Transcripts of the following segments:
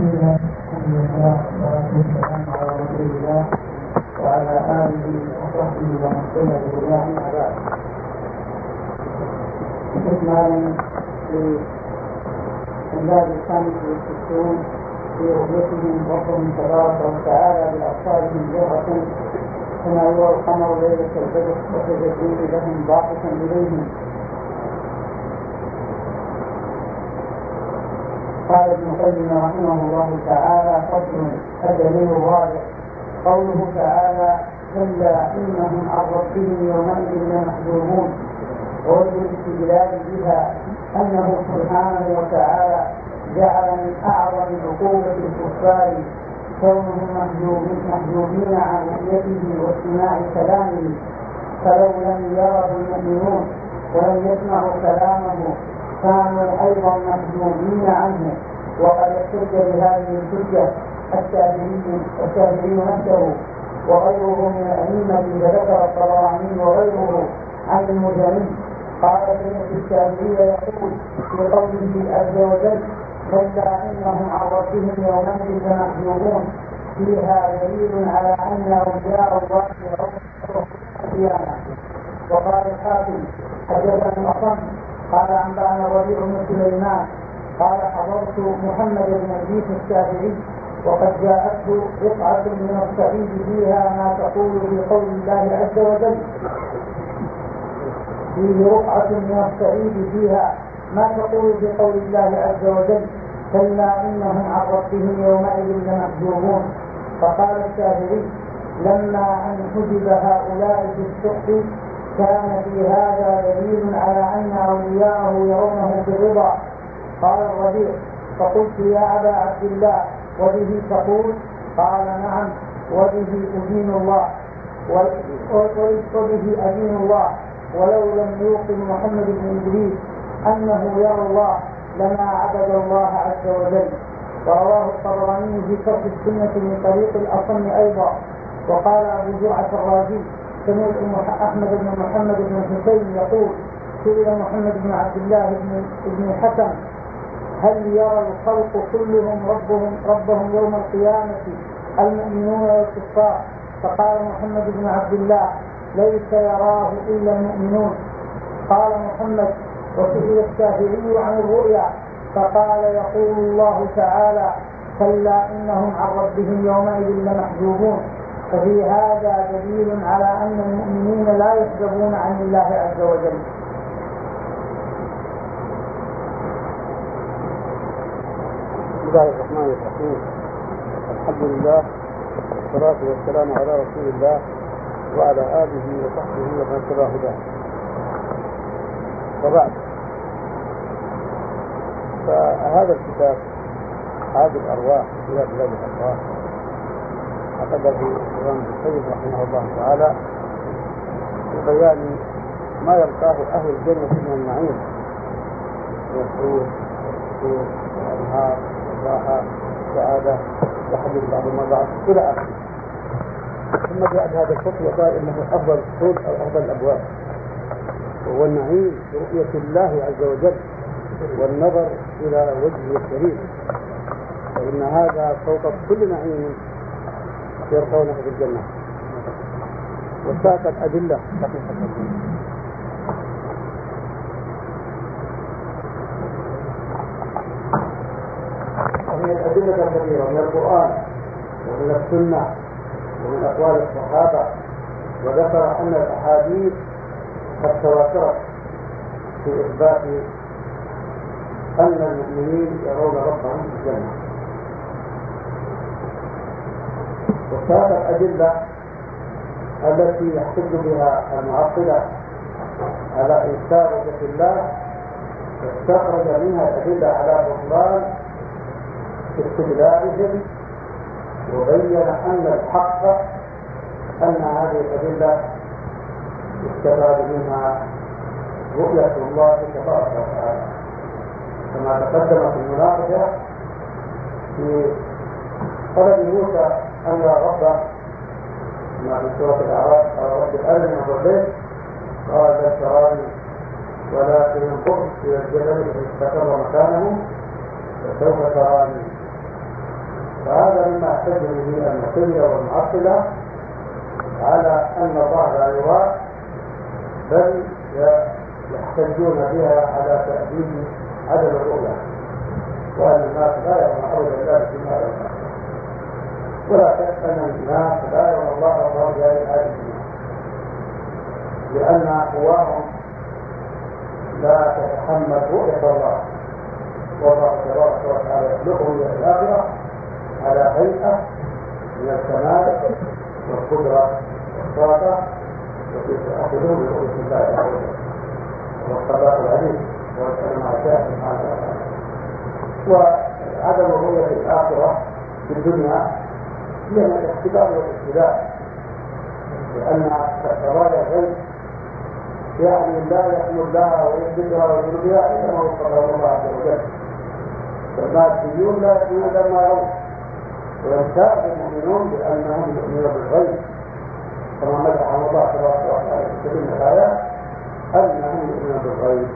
لله الحمد لله والصلاة والسلام على رسول الله وعلى آله وصحبه ومن سلك بهداه أما بعد. استكمالا للباب الخامس والستون في رؤيتهم ربهم تبارك وتعالى بأبصارهم جهرة كما هو القمر ليلة البدر وتجدون لهم باقسا إليهم. قال ابن القيم رحمه الله تعالى: فصل الدليل الرابع قوله تعالى: كلا إنهم عن ربهم يومئذ لمحجوبون. ووجه الاستدلال بها أنه سبحانه وتعالى جعل من أعظم عقوبة الكفار كونهم محجوبين عن رؤيته واستماع كلامه، فلو لم يره المؤمنون ولم يسمعوا كلامه كانوا أيضا محجوبين عنه. وقد احتج بهذه الحجة الشافعي نفسه وغيره من الأئمة، وذكر الطبراني وغيره عن المزني قال سمعت الشافعي يقول في قوله عز وجل: كلا إنهم عن ربهم يومئذ لمحجوبون، فيها دليل على أن أولياء الله يرون القيامة. وقال الحاكم حدثنا أصم قال أنبأنا الربيع بن سليمان قال حضرت محمد بن إدريس الشافعي وقد جاءته رقعة من الصعيد فيها ما تقول في قول الله عز وجل، فيه رقعة من الصعيد فيها ما تقول في قول الله عز وجل: كلا إنهم عن ربهم يومئذ لمحجوبون. فقال الشافعي: لما أن حجب هؤلاء في السحت كان في هذا دليل على أن أولياءه يرونه بالرضا. قال الربيع: فقلت يا أبا عبد الله وبه تقول؟ قال: نعم، وبه أدين الله ولو لم يوقن محمد بن إدريس أنه يرى الله لما عبد الله عز وجل. ورواه الطبراني في شرح السنة من طريق الأصم أيضا. وقال أبو زرعة الرازي: سمعت أحمد بن محمد بن حسين يقول: سئل محمد بن عبد الله بن حكم: هل يرى الخلق كلهم ربهم يوم القيامة المؤمنون والكفار؟ فقال محمد بن عبد الله: ليس يراه إلا المؤمنون. قال محمد: وسئل الشافعي عن الرؤيا فقال: يقول الله تعالى: كلا إنهم عن ربهم يومئذ لمحجوبون. ففي هذا دليل على أن المؤمنين لا يحجبون عن الله عز وجل. بسم الله الرحمن الرحيم. الحمد لله والصلاة والسلام على رسول الله وعلى آله وصحبه ومن تبع هداه. وبعد، فهذا الكتاب هذه الأرواح إلى بلاد الأرواح عقده الإمام ابن القيم رحمه الله تعالى في بيان ما يلقاه أهل الجنة من النعيم من الحور والسرور والأنهار والراحة والسعادة وحديث بعض المضاعف إلى آخره. ثم جاء بهذا الفصل وقال إنه أفضل الفصول أو أفضل الأبواب، وهو النعيم برؤية الله عز وجل والنظر إلى وجهه الكريم، فإن هذا فوق كل نعيم يرقونه في الجنة. وساق الأدلة ومن الأدلة الكثيرة من القرآن ومن السنة ومن أقوال الصحابة، وذكر أن الأحاديث قد تواترت في إثبات أن المؤمنين يرون ربهم في الجنة. وساق الأدلة التي يحتج بها المعطلة على إنكار وجه الله، استخرج منها الأدلة على بطلان استدلالهم، وبين أن الحق أن هذه الأدلة استفاد منها رؤية الله تبارك وتعالى، كما تقدم في المناقشة في طلب موسى أن يرى ربه ما في سورة الأعراف: قال رب أرني الربيت، قال لا تراني ولكن انظر إلى الجبل فإن استقر مكانه فسوف تراني. فهذا مما يحتج به المعتزلة والمعطلة على أن الله لا يرى، بل يحتجون بها على تأديب عدم الرؤية، وأن الناس لا يرون أبدا الله فيما يرون. ولا شك أن الناس لا يرون الله الله بهذه الآية، لأن قواهم لا تتحمل رؤية الله، والله تبارك وتعالى يخلقهم في الآخرة على هيئة من الكمال والقدرة والطاقة، وكيف يأخذون برؤية الله عز وجل والقضاء العليم والكلام مع شاء سبحانه وتعالى. وعدم الرؤية في الآخرة في الدنيا هي من الاختبار والابتلاء، لأن قضايا الغيب يعني لا يحمل لها ويثبتها ويؤمن بها إلا ما وفقه الله عز وجل. فالماديون لا يؤمنون لما يرون، ويمتاز المؤمنون بأنهم يؤمنون بالغيب، كما مدحهم الله تبارك وتعالى في كل الآيات أنهم يؤمنون بالغيب،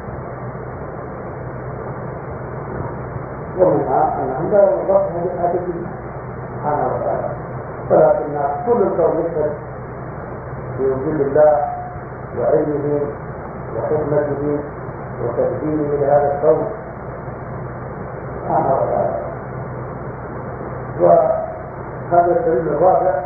ومنها أنهم لا يرون الله في هذه الدنيا سبحانه وتعالى، ولكن كل الكون يشهد بوجود الله وعلمه وحكمته وتدبيره لهذا الكون سبحانه وتعالى. وهذا الدليل الرابع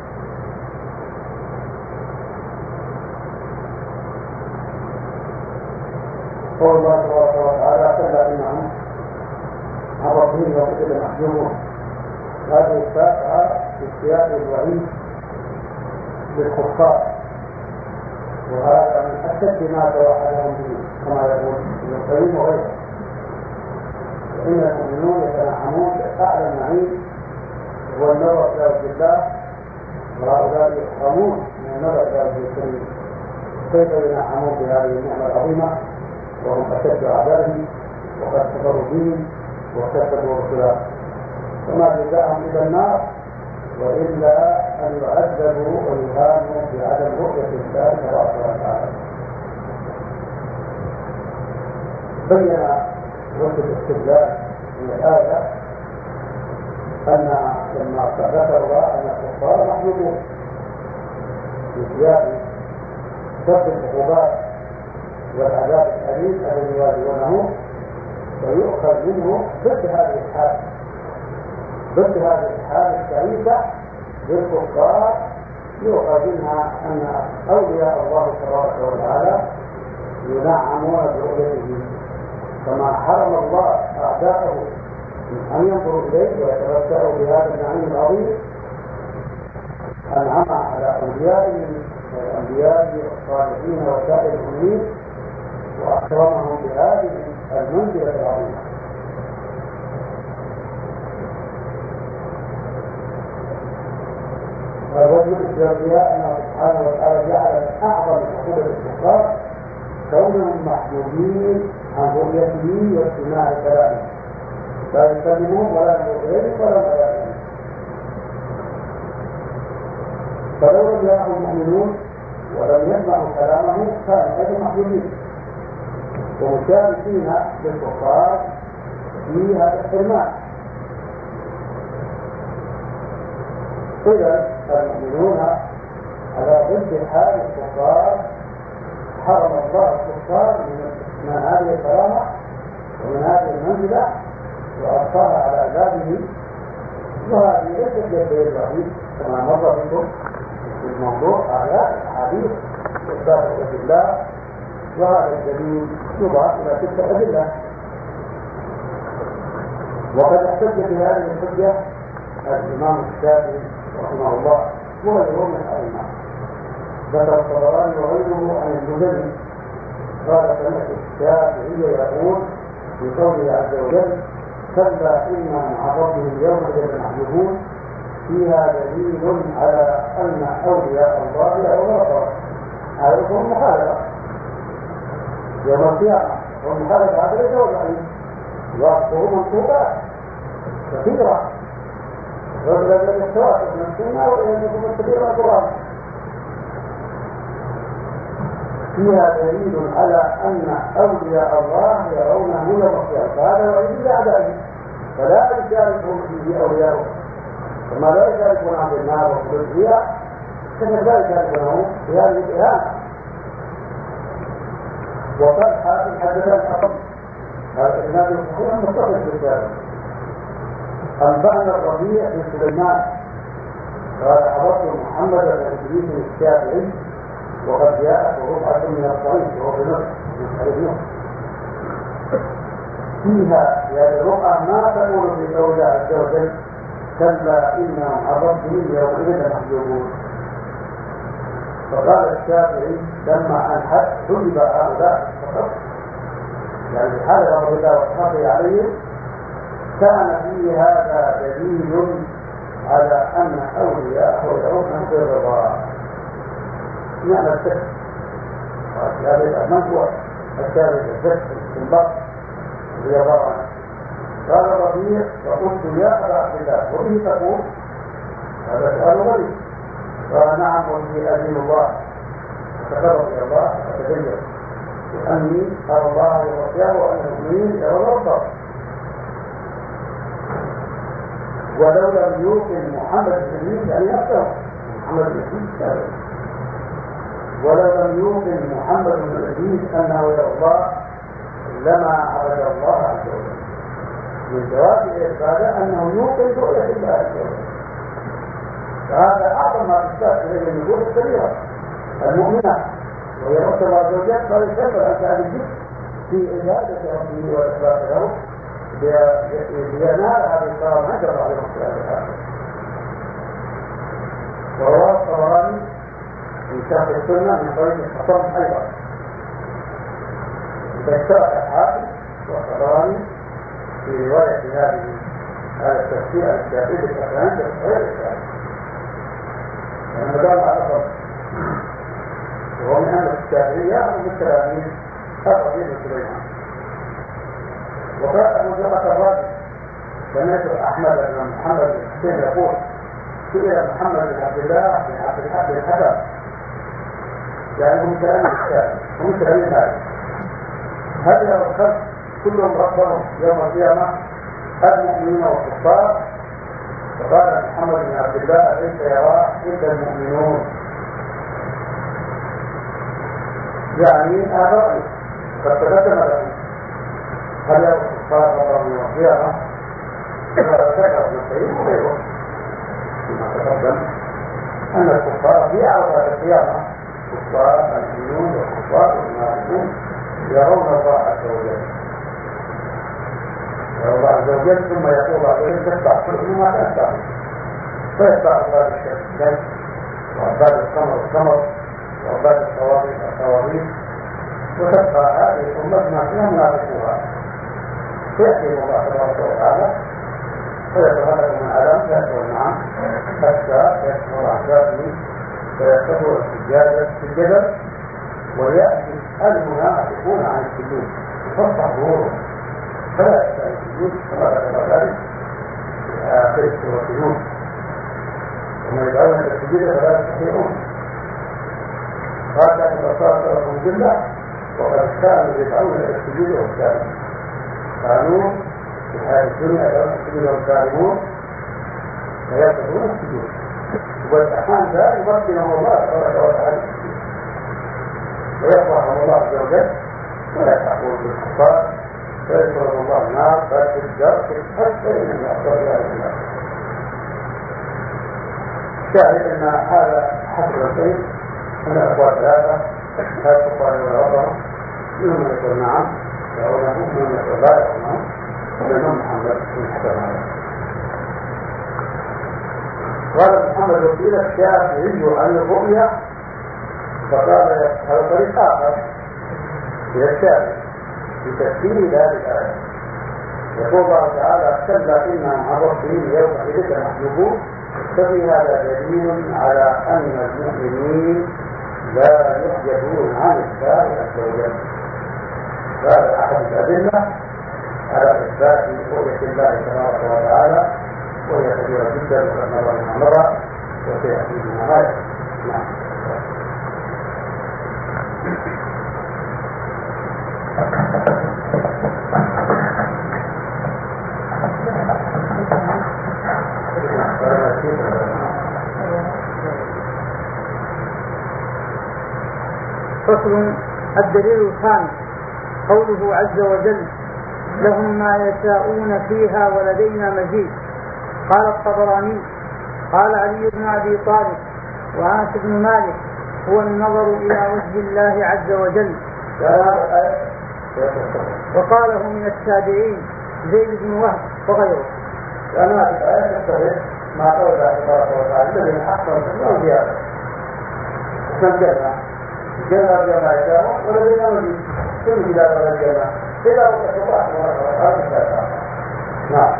قول الله تبارك وتعالى كلا إنهم عن ربهم يومئذ محجوبون. هذه الفاقعة في سياق الوعيد للكفار، وهذا من أشد ما توعدهم به كما يقول ابن القيم وغيره. وإن المؤمنون يتنعمون بأعلى النعيم هو النظر إلى وجه الله، وهؤلاء يحرمون من النظر إلى وجه الكريم. كيف ينعمون بهذه النعمة العظيمة وهم أشد أعدائهم وقد كفروا به وكذبوا رسله؟ فما جزاءهم إلى النار وإلا أن يعذبوا ويهانوا بعدم رؤية الله تبارك وتعالى. بين وجه الاستدلال من الآية أن لما ذكر الله أن الكفار محجوبون في سياق سب العقوبات والعذاب الأليم الذي يواجهونه، ويؤخذ منه ضد هذه الحالة، ضد هذه الحالة السعيدة للكفار، يؤخذ منها أن أولياء الله تبارك وتعالى ينعمون برؤيته، كما حرم الله أعداءه أن ينظروا إليه ويتمتعوا بهذا النعيم العظيم. أنعم على أوليائهم والأنبياء والصالحين وسائر المؤمنين وأكرمهم بهذه المنزلة العظيمة. والوجه الإسلامية أنه سبحانه وتعالى جعل من أعظم حقوق الكفار كونهم محجوبين عن رؤيته واستماع كلامه، لا يكلمون ولا يؤذون ولا يؤذون. فلو لم يروا المؤمنون ولم يسمعوا كلامه كانوا أيضا محجوبين ومشاركين للكفار في هذا الحرمان. إذا المؤمنون على ضد حال الكفار حرم الله الكفار من هذه الكرامة ومن هذه المنزلة وأبقاها على عذابه. وهذه ليست يد الوحيد كما مر بكم في الموضوع آيات أحاديث إثبات وجه الله، وهذا الدليل يضاف إلى تلك الأدلة. وقد احتج بهذه الحجة الإمام الشافعي رحمه الله وغيره من الأئمة. ذكر الطبراني وغيره عن الجزري قال سمعت الشافعي يقول في قوله عز وجل كلا إنهم عن ربهم يومئذ محجوبون فيها دليل على أن أولياء الله يرون ربهم. هذا هو المخالفة يوم القيامة، والمخالفة هذا ليس هو العلم، وأخذه منطوقات كثيرة رجل الذي التواصل من السنة وإنكم الكبير والقرآن. فيها دليل على أن أولياء الله يرونه يوم القيامة، فهذا وعيد لأعدائه فلا يشاركهم فيه أولياؤهم، كما لا يشاركون في النار والخلود فيها كذلك لا يشاركونه في هذه الإهانة. وقد حدث الحكم هذا الإسناد الصحيح متصل بالكتاب. أنبأنا الربيع بن سليمان قال حضرت محمد بن إدريس الشافعي وقد جاءت ربعة من الطريق وهو بنصر من حديث نصر فيها هذه الرقعة ما تقول في قوله عز وجل كلا إنهم عن ربهم يومئذ محجوبون. فقال الشافعي لما أن حجب هؤلاء فقط يعني حال رب الله وصحبه عليهم كان فيه هذا دليل على أن أولياءه يدعون في الرضا. معنى الشك هذا من هو الشافعي الشك الانباط رضي الله عنه. قال الربيع وقلت يا أبا عبد الله وبه تقول هذا سؤال غريب. قال نعم وبه أدين الله وتقرب إلى الله وتدين وأني أرى الله ورسوله وأن المؤمنين يرون ربهم. ولو لم يوقن محمد بن إدريس أن يفهم محمد بن إدريس ولو لم يوقن محمد بن إدريس أنه يرى الله لما عبد الله عز وجل. من جواب الإثبات أنه يوقن رؤية الله عز وجل. فهذا أعظم ما تشتاق إليه النبوة الكبيرة المؤمنة وهي رب الله عز وجل قال يشبه أن هذا الجزء في عبادة ربه والإخلاص له لينال هذه الكرامة عند الله عليه وسلم. ورواه الطبراني في شرح السنة من طريق الحصن أيضا فاشترك الحاكم والطبراني في رواية هذا التفسير الشافعي بالأحيان غير الشافعي لأنه دام على فرق وهو من أمر الشافعية ومن التلاميذ الربيع بن سليمان. وقال أبو جعفر الرازي سمعت أحمد بن محمد بن حسين يقول سئل محمد بن عبد الله بن عبد الحق بن حسن يعني هم كلام الشافعي هم كلام هذا هل يرى الخلق كلهم ربهم يوم القيامة المؤمنين والكفار؟ فقال محمد بن عبد الله ليس يراه إلا المؤمنون. يعني هذا رأي قد تقدم لكم هل يرى الكفار ربهم يوم القيامة؟ ذكر ابن القيم وغيره فيما تقدم أن الكفار في عرض القيامة الكفار المؤمنون والكفار والمنافقون يرون الله عز وجل يرون الله عز وجل ثم يقول الله عز وجل تتبع كل ما تتبع فيتبع عباد الشمس وعباد القمر وعباد الصواريخ وتبقى هذه الأمة ما فيها منافقوها فيأتي الله تبارك وتعالى فيتغلق من علام ذاته والنعم حتى يكثر أحداثه فيكثر السجادة في الجبل ويأتي المنافقون عن السجود يفتح ظهورهم فلا يستطيع السجود كما ذكر ذلك في آخر السجود وما يدعون الى السجود فلا يستطيعون. هذا الرسول لهم جملة وقد كانوا يدعون الى السجود والسالمون كانوا في هذه الدنيا يدعون السجود والسالمون فيفتحون السجود والأحيان ذا يمكنهم الله تبارك وتعالى ويفرحهم الله عز وجل ويفرحون بالكفار فيفرض الله النار فالفجار حتى إنهم يأخذوا هذه النار. شاهد أن هذا حسب الشيء من الأخوات ثلاثة هذا الكفار والعبر منهم يقول نعم يرونه من يقول لا يرونه ومنهم محمد بن حسن. قال محمد وسئل الشافعي عن الرؤيا فقال هذا طريق آخر إلى الشافعي في تفسير هذه الآية يقول الله تعالى كلا إنهم عن ربهم يومئذ محجوبون ففي هذا دليل على أن المؤمنين لا يحجبون عن الله عز وجل. هذا أحد الأدلة على إثبات رؤية الله تبارك وتعالى وهي كبيرة جدا وقد مر بها مرة وسيأتي بها غاية. نعم. فصل. الدليل الخامس قوله عز وجل: لهم ما يشاءون فيها ولدينا مزيد. قال الطبراني: قال علي بن أبي طالب وأنس بن مالك: هو النظر إلى وجه الله عز وجل. وقاله من التابعين زيد بن وهب وغيره. لأنها في الآية تستهدف ما قال الله تبارك وتعالى: الذين أحسنوا الحسنى وزيادة. الجنة بما يشاء ولدينا مزيد. كل زيادة ولا الجنة إذا وقت الله تبارك وتعالى. نعم.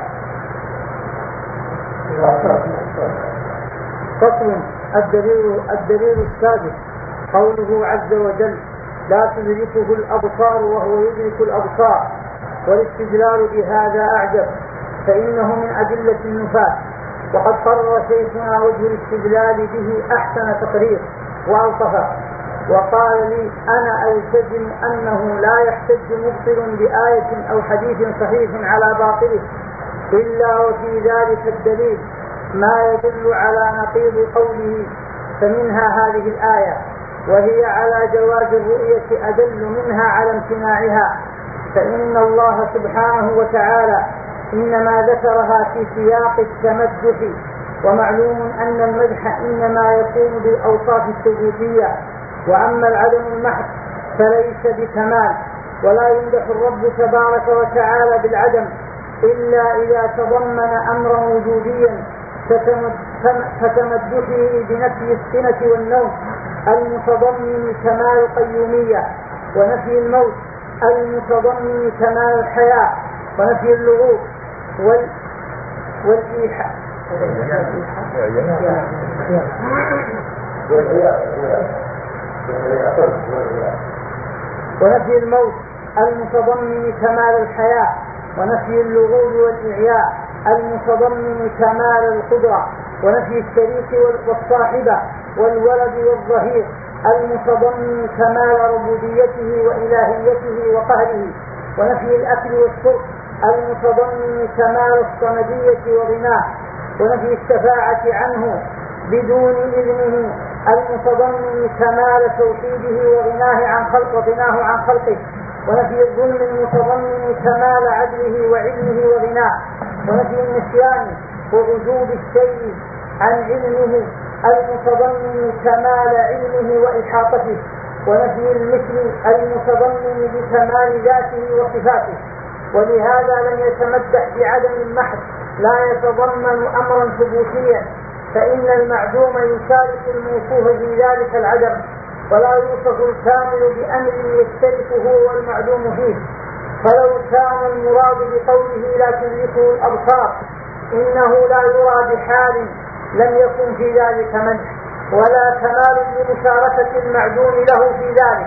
فصل. الدليل السادس قوله عز وجل: لا تدركه الأبصار وهو يدرك الأبصار. والاستدلال بهذا أعجب، فإنه من أدلة النفاة، وقد قرر شيخنا وجه الاستدلال به أحسن تقرير وألطفه، وقال لي: أنا ألتزم أنه لا يحتج مبطل بآية أو حديث صحيح على باطله إلا وفي ذلك الدليل ما يدل على نقيض قوله. فمنها هذه الآية، وهي على جواز الرؤية أدل منها على امتناعها، فإن الله سبحانه وتعالى إنما ذكرها في سياق التمدح، ومعلوم أن المدح إنما يكون بالأوصاف الثبوتية، وأما العدم المحض فليس بكمال، ولا يمدح الرب تبارك وتعالى بالعدم إلا إذا تضمن أمرا وجوديا كتمدحه بنفي السنة والنوم المتضمن كمال القيومية، ونفي الموت المتضمن كمال الحياة، ونفي اللغوب والإيحاء ونفي الموت المتضمن كمال الحياة، ونفي اللغوب والإعياء المتضمن كمال القدرة، ونفي الشريك والصاحبة والولد والظهير المتضمن كمال ربوبيته وإلهيته وقهره، ونفي الأكل والشرب المتضمن كمال الصمدية وغناه، ونفي الشفاعة عنه بدون إذنه المتضمن كمال توحيده وغناه عن خلقه، ونفي الظلم المتضمن كمال عدله وعلمه وغناه، ونفي النسيان ووجود الشيء عن علمه المتضمن كمال علمه وإحاطته، ونفي المثل المتضمن بكمال ذاته وصفاته. ولهذا لم يتمدح بعدم المحض لا يتضمن أمرا ثبوتيا، فإن المعدوم يشارك الموصوف في ذلك العدم، ولا يوصف الكامل بأمر يشترك هو والمعدوم فيه. فلو كان المراد بقوله لا تدركه الأبصار إنه لا يرى بحال لم يكن في ذلك مدح ولا كمال لمشاركة المعدوم له في ذلك.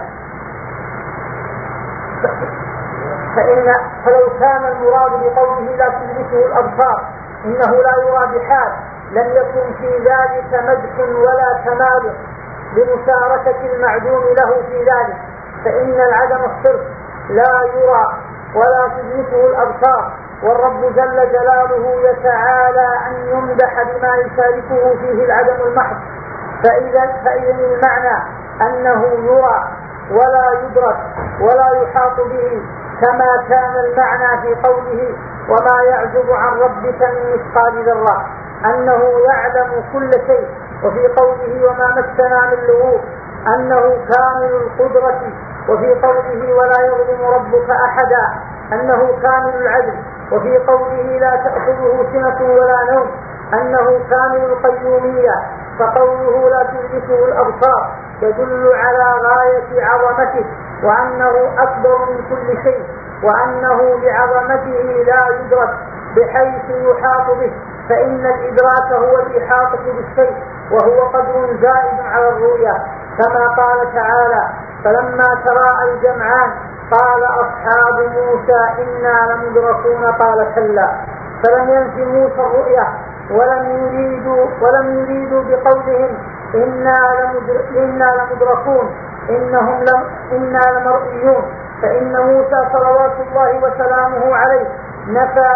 فلو كان المراد بقوله لا تدركه الأبصار إنه لا يرى بحال لم يكن في ذلك مدح ولا كمال لمشاركة المعدوم له في ذلك، فإن العدم الصرف لا يرى ولا تدركه الأبصار، والرب جل جلاله يتعالى أن يمدح بما يشاركه فيه العدم المحض. فإذا المعنى أنه يرى ولا يدرك ولا يحاط به، كما كان المعنى في قوله وما يعزب عن ربك من مثقال ذرة أنه يعلم كل شيء، وفي قوله وما مسنا من لغوب أنه كامل القدرة، وفي قوله ولا يظلم ربك أحدا أنه كامل العدل، وفي قوله لا تأخذه سنة ولا نوم أنه كامل القيومية. فقوله لا تدركه الأبصار يدل على غاية عظمته، وأنه أكبر من كل شيء، وأنه بعظمته لا يدرك بحيث يحاط به، فإن الإدراك هو الإحاطة بالشيء، وهو قدر زائد على الرؤيا، كما قال تعالى فلما تراءى الجمعان قال أصحاب موسى إنا لمدركون قال كلا. فلم ينفي موسى الرؤيا ولم يريدوا بقولهم إنا لمدركون إنا لمرئيون، فإن موسى صلوات الله وسلامه عليه نفى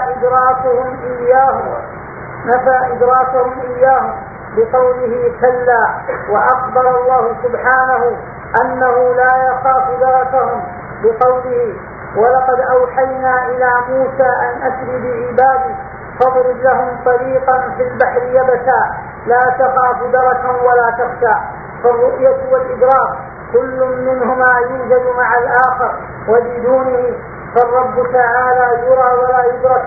إدراكهم إياهم بقوله كلا، وأخبر الله سبحانه أنه لا يخاف دركهم بقوله ولقد أوحينا إلى موسى أن أسر بعبادي فاضرب لهم طريقا في البحر يبسا لا تخاف دركا ولا تخشى. فالرؤية والإدراك كل منهما يوجد مع الآخر وبدونه، فالرب تعالى يرى ولا يدرك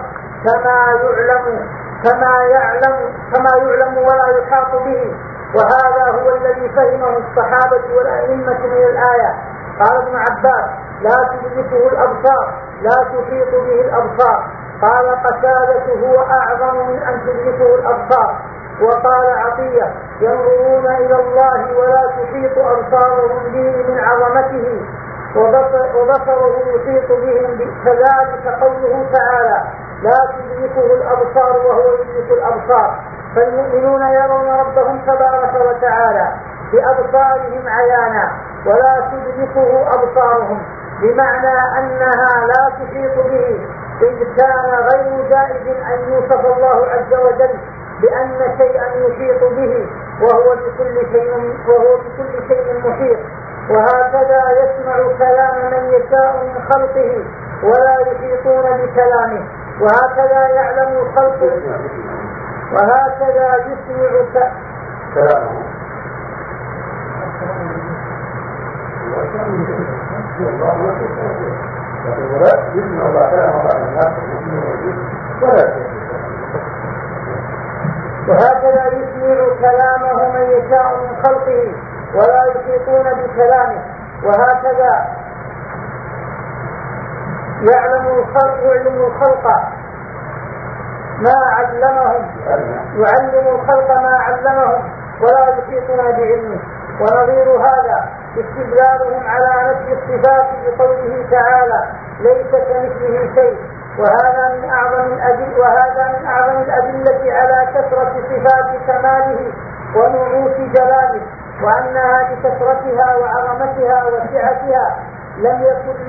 كما يعلم ولا يحاط به. وهذا هو الذي فهمه الصحابة والأئمة من الآية. قال ابن عباس لا تدركه الأبصار لا تحيط به الأبصار. قال قتادة هو أعظم من أن تدركه الأبصار. وقال عطية ينظرون إلى الله ولا تحيط أبصارهم به من عظمته وبصره يحيط بهم. كذلك قوله تعالى لا تدركه الأبصار وهو يدرك الأبصار. فالمؤمنون يرون ربهم تبارك وتعالى بأبصارهم عيانا ولا تدركه أبصارهم، بمعنى أنها لا تحيط به، إذ كان غير جائز أن يوصف الله عز وجل بأن شيئا يحيط به وهو بكل شيء محيط. وهكذا يسمع كلام من يشاء من خلقه ولا يحيطون بكلامه، وهكذا يعلم الخلق وهكذا يسمع كلامه وهكذا يسمع كلامه من يشاء من خلقه ولا يحيطون بكلامه. وهكذا يعلم الخلق ما علمهم ولا يحيطون بعلمه. ونظير هذا استدلالهم على نفي الصفات بقوله تعالى ليس كمثله شيء. وهذا من أعظم الأدلة على كثرة صفات كماله ونعوت جلاله، وأنها لكثرتها وعظمتها وسعتها لم يكن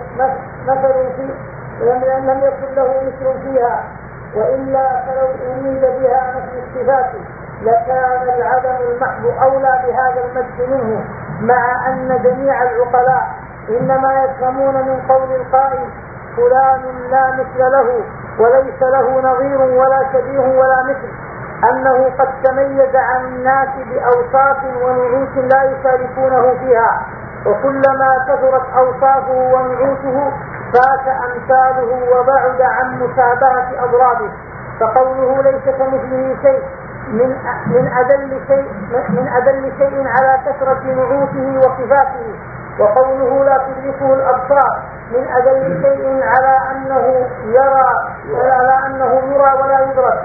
له مثل فيها، وإلا فلو أريد بها نفي الصفات لكان العدم المحض أولى بهذا المجد منه، مع أن جميع العقلاء إنما يفهمون من قول القائل فلان لا مثل له وليس له نظير ولا شبيه ولا مثل، أنه قد تميز عن الناس بأوصاف ونعوت لا يشاركونه فيها، وكلما كثرت أوصافه ونعوته فات أمثاله وبعد عن مشابهة أضرابه. فقوله ليس كمثله شيء من أدل شيء على كثرة نعوته وصفاته، وقوله لا تدركه الأبصار من أدل شيء على أنه يرى ولا يدرك.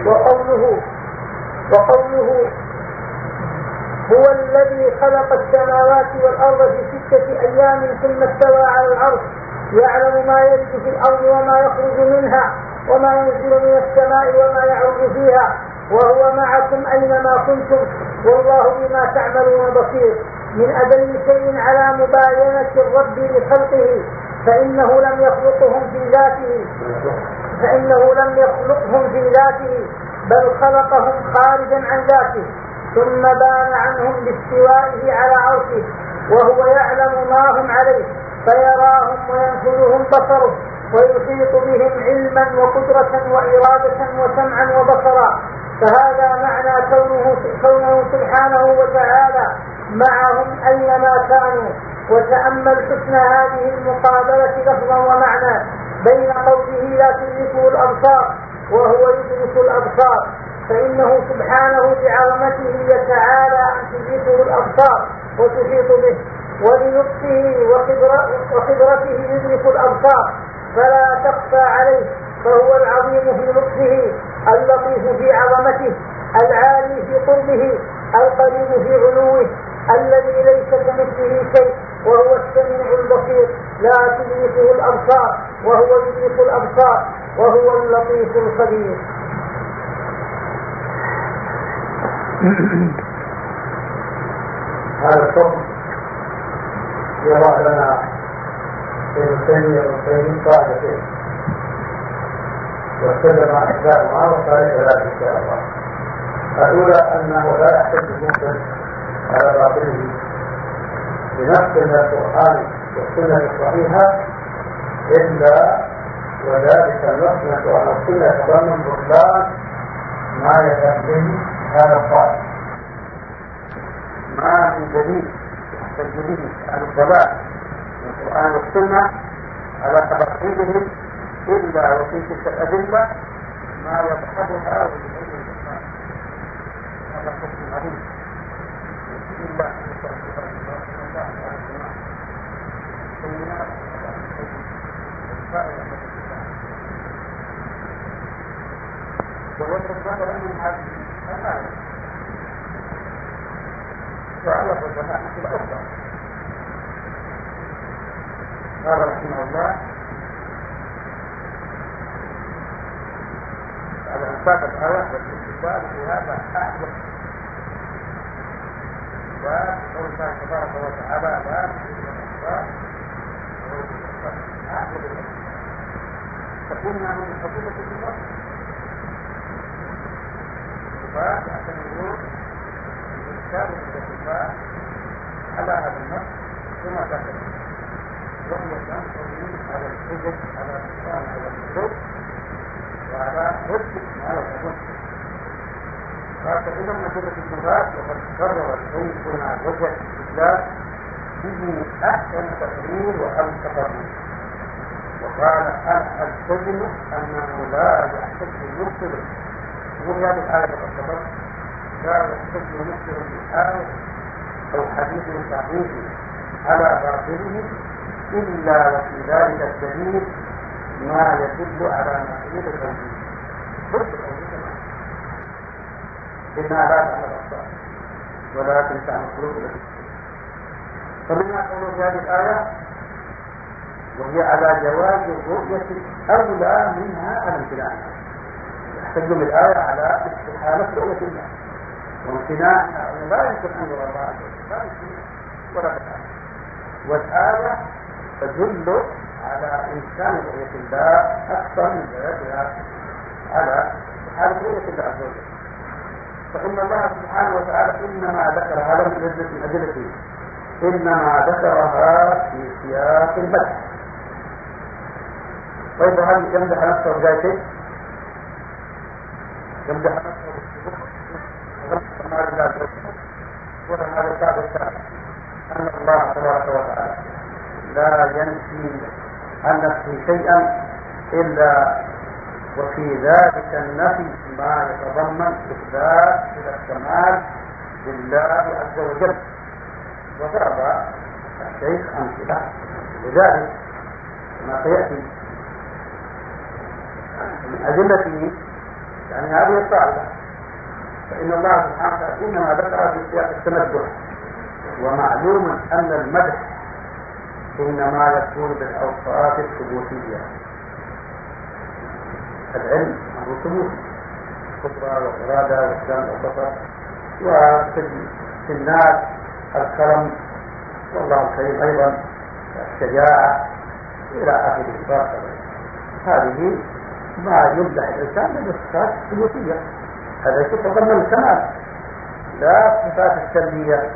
وقوله هو الذي خلق السماوات والأرض في 6 أيام ثم استوى على العرش يعلم ما يلج في الأرض وما يخرج منها وما ينزل من السماء وما يعرج فيها وهو معكم أينما كنتم والله بما تعملون بصير. من أدل شيء على مباينة الرب لخلقه فإنه لم يخلقهم في ذاته بل خلقهم خارجا عن ذاته، ثم بان عنهم باستوائه على عرشه وهو يعلم ما هم عليه فيراهم وينفذهم بصره ويحيط بهم علما وقدرة وإرادة وسمعا وبصرا. فهذا معنى كونه سبحانه وتعالى معهم أينما كانوا. وتأمل حسن هذه المقابلة لفظا ومعنى بين قوله لا تدركه الأبصار وهو يدرك الأبصار، فإنه سبحانه بعظمته يتعالى أن تدركه الأبصار وتحيط به، وللطفه وخبرته يدرك الأبصار فلا تخفى عليه، فهو العظيم في لطفه اللطيف في عظمته العالي في قربه القريب في علوه الذي ليس كمثله شيء وهو السميع البصير لا تدركه الأبصار وهو يدرك الأبصار وهو اللطيف الخبير. هذا الحكم يضع لنا ابن تيمية والقيم قاعدتين واتكلم عن أشياء معروفة ثلاثة إن شاء الله. الأولى أنه لا يحتج المنكر على باطله بنص من القرآن والسنة الصحيحة إلا وذلك النص من القرآن والسنة يتضمن بطلان ما يتم هذا القائل. ما من دليل يحتج عن الضلال من القرآن والسنة على تبطيلهم إلا وفي تلك الأدلة ما يضحكها ويبين الإسلام. هذا حكم عظيم إلا أن يتوفق الله على الجماعة السيئات ويجب من هذه الآية وعلى الجماعة الأخرى. قال رحمه الله على انفاق الآيات والاستدلال في هذا أحدث وقول الله تبارك وتعالى لا تشركوا بالله أحدث فكنا من حكومة الله عشان يقول الإنسان بالاتفاق على هذا النص ثم ذكر وهي الأمر على الحجج على الإنسان على الحدود وعلى رد ما يكون. فإذا مسألة الجهاد وقد قرر الشيخ على وجه الاستدلال به أحسن تقرير وأن تقرير، وقال السجن أنه لا يحتج المسلم وهي هذه الآية تقدمت لا يحتج المسلم بالآية أو حديث صحيح على باطله إلا وفي ذلك الدليل ما يدل على نقيض التنزيل. إنها لا تعمل الأبصار ولكن تعمل القلوب التي فمما قوله في هذه الآية وهي على جواز الرؤية أولى منها على امتناعها. يحتج بالآية على استحالة رؤية الله وامتناعها لا يمكن أن يرى الله لا يمكن ولا تفعل، والآية تدل على إمكان رؤية الله أكثر من دلالتها على استحالة رؤية الله عز وجل. فإن الله سبحانه وتعالى إنما ذكر هذا من أدلته إنما ذكرها في سياق المدح. طيب هل يمدح نفسه بذاته؟ يمدح نفسه وهذا الكعب الثالث أن الله تبارك وتعالى لا ينفي عن نفسه شيئا إلا وفي ذلك النفي ما يتضمن إثبات إلى الكمال لله عز وجل. وضرب الشيخ أمثلة لذلك ما سيأتي من أدلته يعني هذه القاعدة. فإن الله سبحانه وتعالى إنما ذكر في سياق التمدح، ومعلوم أن المدح إنما يكون بالأوصاف الثبوتية. العلم هو ثبوت القدرة والإرادة والسمع والبصر، وفي الناس الكرم والله الكريم أيضا الشجاعة إلى آخر الصفات. هذه ما يمدح الإنسان من الصفات الثبوتية، هذا يتضمن الكمال لا الصفات السلبية.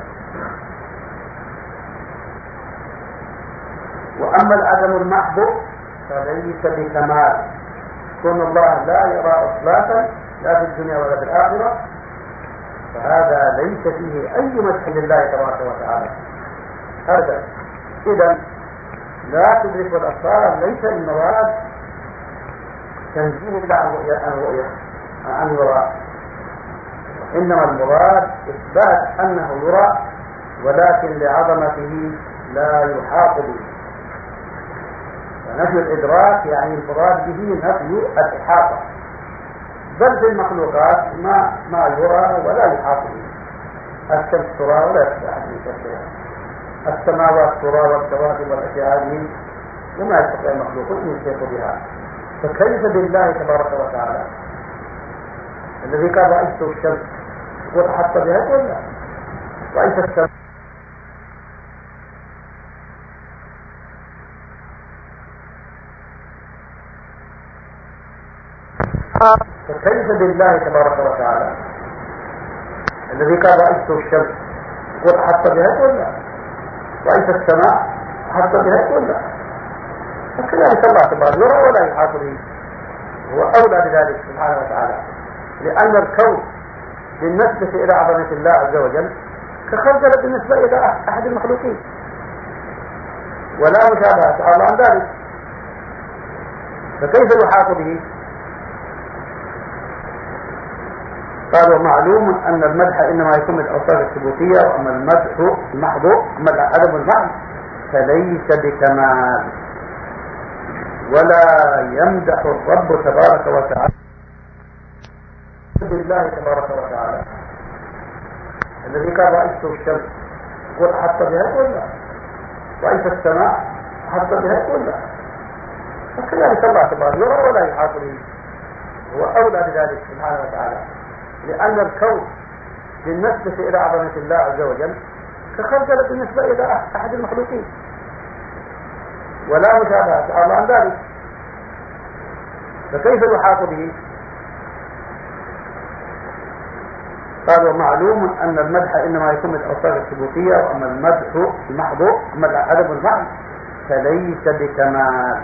وأما العدم المحض فليس بكمال، كون الله لا يرى إطلاقا لا في الدنيا ولا في الآخرة، فهذا ليس فيه أي مدح لله تبارك وتعالى هذا. إذا لا تدرك الأبصار ليس المراد تنزيه الله عن يرى، إنما المراد إثبات أنه يرى ولكن لعظمته لا يحاط به. ونفي الإدراك يعني المراد به نفي الإحاطة، بل في المخلوقات ما يرى ولا يحاط به. الشمس ترى ولا يستطيع أن يشبهها، السماوات ترى والكواكب والأشياء هذه وما يستطيع المخلوق أن يحيط بها، فكيف بالله تبارك وتعالى الذي قال رأيت الشمس وأحط بها ولا رأيت الشمس؟ فكيف بالله تبارك وتعالى الذي قال رأيت الشمس وأحط بها ولا وأي في السماء أحط بها كلها. فكذلك الله تبارك يرى ولا يحاط به، هو أولى بذلك سبحانه وتعالى، لأن الكون بالنسبة إلى عظمة الله عز وجل كخردلة بالنسبة إلى أحد المخلوقين، ولا مشابهة تعالى عن ذلك، فكيف يحاط به؟ قال ومعلوم أن المدح إنما يكون من الأوصاف الثبوتية، وأما المدح المحض أما العدم المحض فليس بكمال، ولا يمدح الرب تبارك وتعالى بالله تبارك وتعالى الذي قال رأيت الشمس قل أحط بها كلها، رأيت السماء أحط بها كلها. فكذلك الله تبارك يرى ولا يحاط به، هو أولى بذلك سبحانه وتعالى، لأن الكون بالنسبة إلى عظمة الله عز وجل كخردلة بالنسبة إلى أحد المخلوقين، ولا مشابهة تعالى عن ذلك، فكيف يحاط به؟ قال ومعلوم أن المدح إنما يكون من الأوصاف الثبوتية، وأما المدح المحض أما العدم المحض فليس بكمال،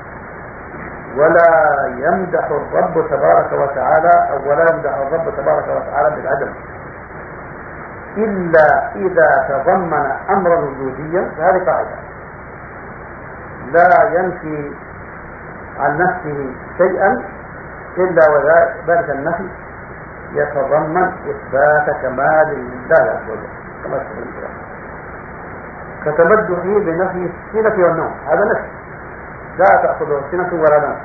ولا يمدح الرب تبارك وتعالى أو ولا يمدح الرب تبارك وتعالى بالعدم إلا إذا تضمن أمرا وجوديا. هذه قاعدة لا ينفي عن نفسه شيئا إلا وذلك النفي يتضمن إثبات كمال لله عز وجل، كما تقول كتمدحه بنفي السنة والنوم، هذا نفي لا تأخذه سنة ولا نوم،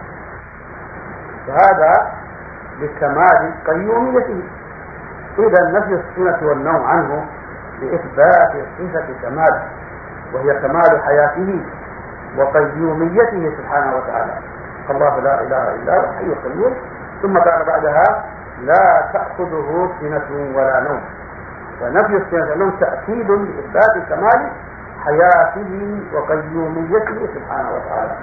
فهذا بكمال قيوميته. إذا نفي السنة والنوم عنه بإثبات صفة كمال، وهي كمال حياته وقيوميته سبحانه وتعالى. الله لا إله إلا هو الحي القيوم. ثم قال بعدها لا تأخذه سنة ولا نوم، ونفي السنة والنوم تأكيد لإثبات كمال حياته وقيوميته سبحانه وتعالى.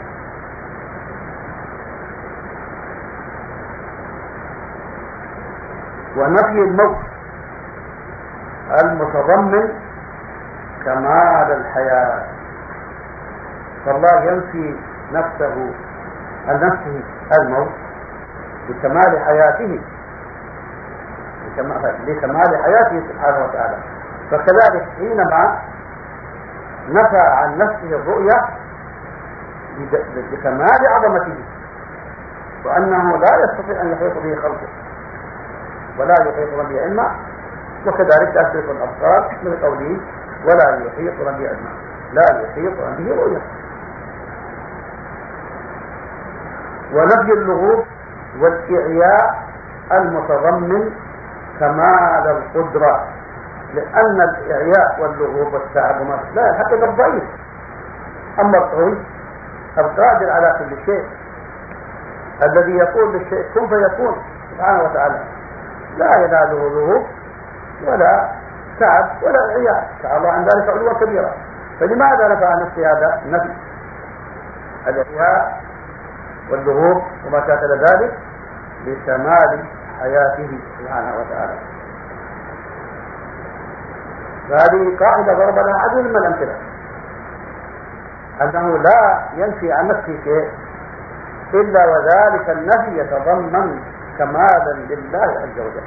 ونفي الموت المتضمن كمال الحياة، فالله ينفي نفسه عن نفسه الموت بكمال حياته، لكمال حياته سبحانه وتعالى. فكذلك حينما نفى عن نفسه الرؤية بكمال عظمته، وأنه لا يستطيع أن يحيط به خلقه ولا يحيط به علما، وكذلك تأثير الأبصار من قوله ولا يحيط به علما، لا يحيط به رؤية. ونفي اللغوب والإعياء المتضمن كمال القدرة، لأن الإعياء واللغوب والتعب لا يلحق إلا الضعيف، أما القوي القادر على كل شيء الذي يقول للشيء كن فيكون سبحانه وتعالى لا يناله لغوب ولا تعب ولا إعياء، تعالى عن ذلك علوا كبيرا. فلماذا نفع عن نفسه هذا النفي الإعياء واللغوب وما شاكل ذلك؟ لكمال حياته سبحانه وتعالى. فهذه قاعدة ضرب لها عدد من الأمثلة، أنه لا ينفي عن نفسه شيء إلا وذلك النفي يتضمن كمالا لله عز وجل.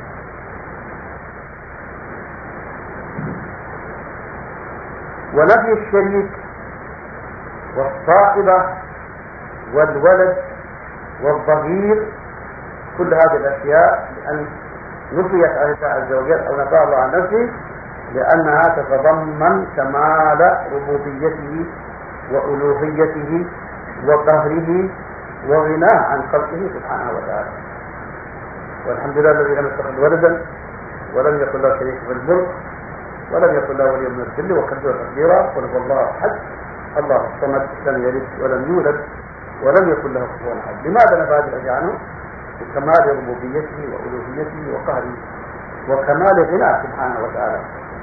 ونفي الشريك والصاحبة والولد والظهير، كل هذه الأشياء لأن نفيت عن الله عز وجل أو نفى الله عن نفسه لأنها تتضمن كمال ربوبيته وألوهيته وقهره وغناه عن خلقه سبحانه وتعالى. والحمد لله الذي لم يتخذ ولدا ولم يكن له شريك في الملك ولم يكن له ولي من الذل وكبره تكبيرا. قل هو الله احد الله الصمد لم يلد ولم يولد ولم يكن له كفوا احد. لماذا نفى هذه الاشياء عنه؟ بكمال ربوبيته والوهيته وقهره وكمال غناه سبحانه وتعالى.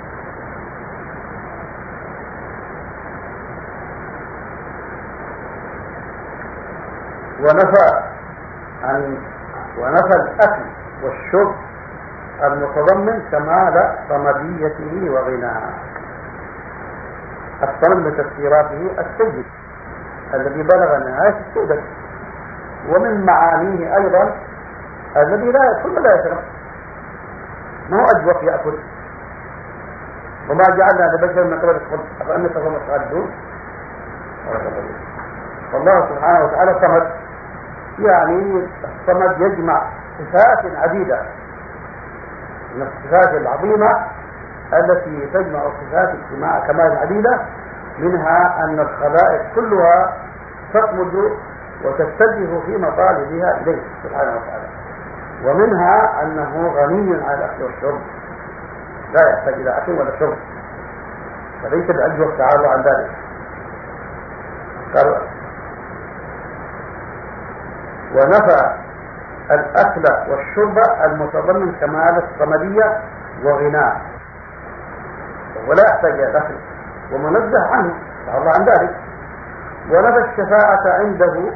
ونفى الأكل والشرب المتضمن كمال صمديته وغناه. الصمد من تفسيراته السيد الذي بلغ نهاية السؤدد، ومن معانيه أيضا الذي لا يأكل ولا يشرب، ما هو أجوف يأكل. وما جعلنا لبشر من قبل الخلد أفأنكم تخلدون. والله سبحانه وتعالى صمد، يعني الصمد يجمع صفات عديدة من الصفات العظيمة التي تجمع صفات اجتماع كمال عديدة، منها أن الخلائق كلها تصمد وتتجه في مطالبها إليه سبحانه وتعالى، ومنها أنه غني عن الأكل والشرب، لا يحتاج إلى أكل ولا شرب، فليس بأجوف تعالى عن ذلك. ونفى الأكل والشرب المتضمن كمال الصمدية وغناء، ولا يحتاج إلى الأكل ومنزه عنه تعالى عن ذلك. ونفى الشفاعة عنده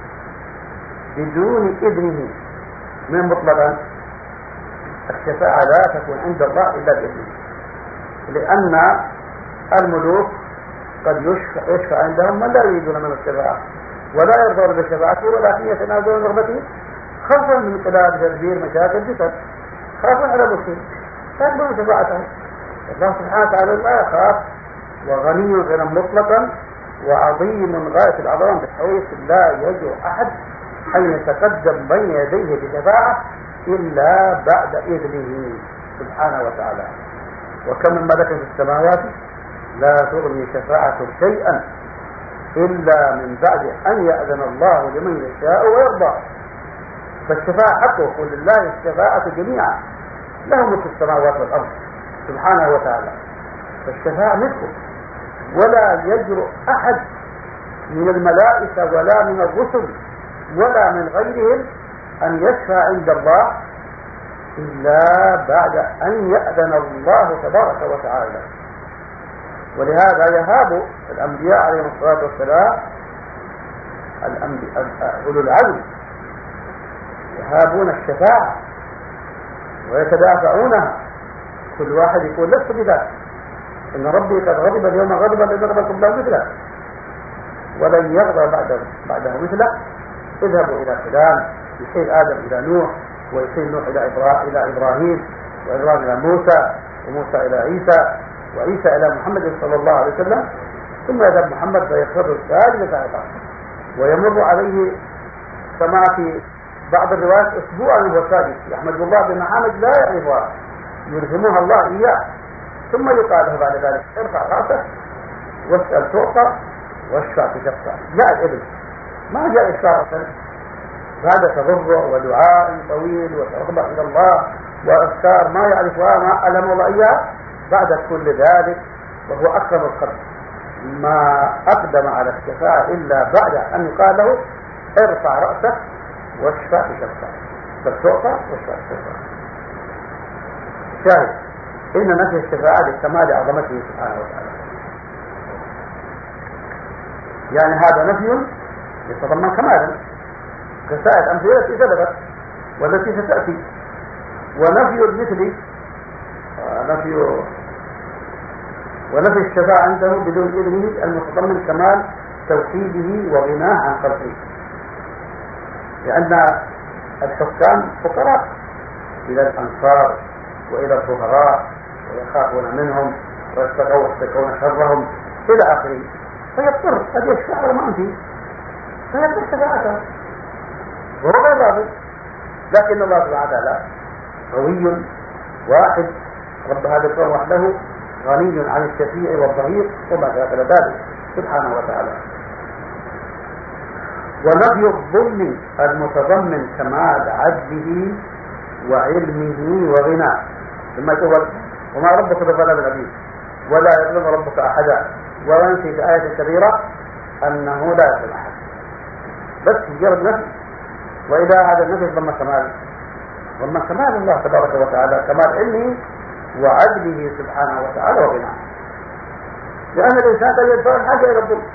بدون إذنه من مطلقا، الشفاعة لا تكون عند الله إلا بإذنه، لأن الملوك قد يشفع عندهم من لا يريدون من الشفاعة ولا يرضون بشفاعته، ولكن يتنازلون رغبته خوفا من خلال تدبير مشاكل جسد، خوفا على المسلم فيقبلون شفاعته. الله سبحانه وتعالى لا يخاف، وغني غنى مطلقا، وعظيم غاية العظام، بحيث لا يجرؤ أحد أن يتقدم بين يديه بشفاعة إلا بعد إذنه سبحانه وتعالى. وكم من ملك في السماوات لا تغني شفاعة شيئا إلا من بعد أن يأذن الله لمن يشاء ويرضى. فالشفاعة حقه، قل لله الشفاعة جميعا، له ملك السماوات والأرض سبحانه وتعالى، فالشفاعة ملكه، ولا يجرؤ أحد من الملائكة ولا من الرسل ولا من غيرهم أن يشفع عند الله إلا بعد أن يأذن الله تبارك وتعالى. ولهذا يهاب الأنبياء عليهم الصلاة والسلام، أولو العزم يهابون الشفاعة ويتدافعونها، كل واحد يقول لست بذلك، إن ربي قد غضب اليوم غضبا لم يغضب قبله مثله ولن يغضب بعده مثله. اذهبوا إلى فلان، يحيل آدم إلى نوح، ويحيل نوح إلى إبراهيم، وإبراهيم إلى موسى، وموسى إلى عيسى، وعيسى إلى محمد صلى الله عليه وسلم، ثم يذهب محمد فيخفض الثالثة عقاب، ويمر عليه كما في بعض الروايات أسبوعا وهو ساجد يحمد الله بمحامد لا يعرفها يلهمها الله إياه، ثم يقال له بعد ذلك ارفع رأسك واسأل تعطى واشفع تشفع. جاء الإبن ما جاء إشارة، هذا تضرع ودعاء طويل وترغب إلى الله وأذكار ما يعرفها ما ألم الله إياه. بعد كل ذلك وهو أكرم الخلق ما أقدم على الشفاعة إلا بعد أن يقال له ارفع رأسك واشفع تشفع، بل تعطى واشفع تشفع. شاهد إن نفي الشفاعة لكمال عظمته سبحانه وتعالى، يعني هذا نفي يتضمن كمالا كسائر الأمثلة التي سبقت والتي ستأتي. ونفي المثل ونفي الشفاعة عنده بدون إذنه المتضمن كمال توحيده وغناه عن خلقه، لأن الحكام فقراء إلى الأنصار وإلى الفقراء ويخافون منهم ويستكون شرهم إلى آخره، فيضطر أن يشفع وما أنفي فيضطر شفاعته وهو غير راضي. لكن الله سبحانه وتعالى قوي واحد رب هذا الكون وحده، غني عن الشفيع والظهير وما شاكل ذلك سبحانه وتعالى. ونفي الظلم المتضمن كمال عدله وعلمه وغناه، ثم يقول وما ربك بظلام العبيد ولا يظلم ربك أحدا، وينفي في آية كبيرة أنه لا يظلم أحد، بس مجرد نفي. وإذا هذا النفي ضمن كمال الله تبارك وتعالى، كمال علمه وعدله سبحانه وتعالى وغناه، لأن الإنسان قد يدفع الحاجة إلى الظلم،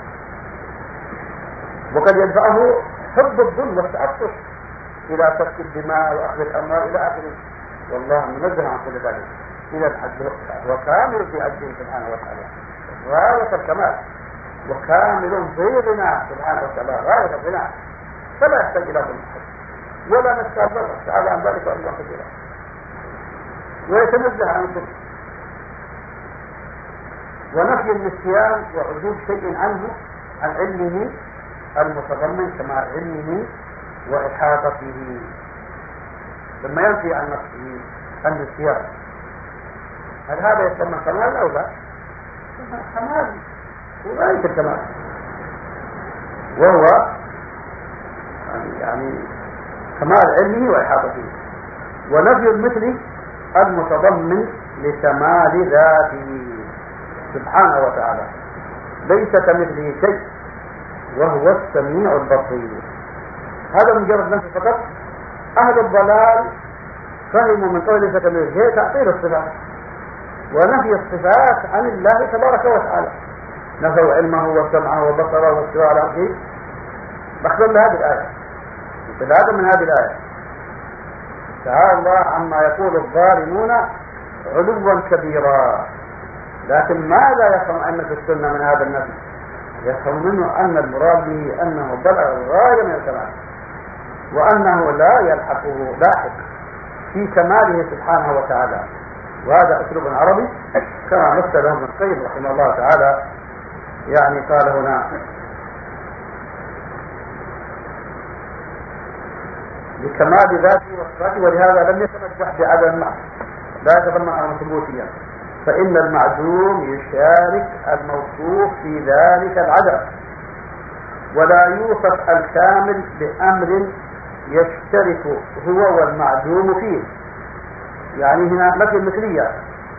وقد يدفعه حب الظلم والتعطش إلى سفك الدماء وأخذ الأموال إلى آخره، والله منزه عن كل ذلك إلى الحد وكامل في عدله سبحانه وتعالى. غاية الكمال، وكامل في غناه سبحانه وتعالى غاية الغنى، فلا يحتاج إلى ظلم ولا نسأل ضره تعالى عن ذلك وأن كثيرا، ويتنزه عن الظلم ونفي النسيان وعدول شيء عنه عن علمه المتضمن كما علمه وإحاطته. لما ينفي عن نفسه النسيان، هل هذا يسمى كمال أو لا؟ كمال وغاية الكمال، وهو يعني كمال علمه وإحاطته. ونفي المثل المتضمن لكمال ذاته سبحانه وتعالى، ليس كمثله شيء وهو السميع البصير. هذا مجرد نفي فقط. أهل الضلال فهموا من قول ليس كمثله شيء تعطيل الصفات ونفي الصفات عن الله تبارك وتعالى، نفوا علمه وسمعه وبصره واستواء على عرشه. بخلوا هذه الآية استفادة من هذه الآية. تعالى الله عما يقول الظالمون علوا كبيرا. لكن ماذا يفهم أئمة السنة من هذا النفي؟ يفهم منه أن المراد به أنه بلغ الغاية من الكمال، وأنه لا يلحقه لاحق في كماله سبحانه وتعالى. وهذا أسلوب عربي كما مثله ابن القيم رحمه الله تعالى، يعني قال هنا لكمال ذاته وصفاته، ولهذا لم يتمسح بعدم المعنى، لا يتضمن أمر ثبوتيا، فإن المعدوم يشارك الموصوف في ذلك العدم، ولا يوصف الكامل بأمر يشترك هو والمعدوم فيه. يعني هنا نفي المثلية.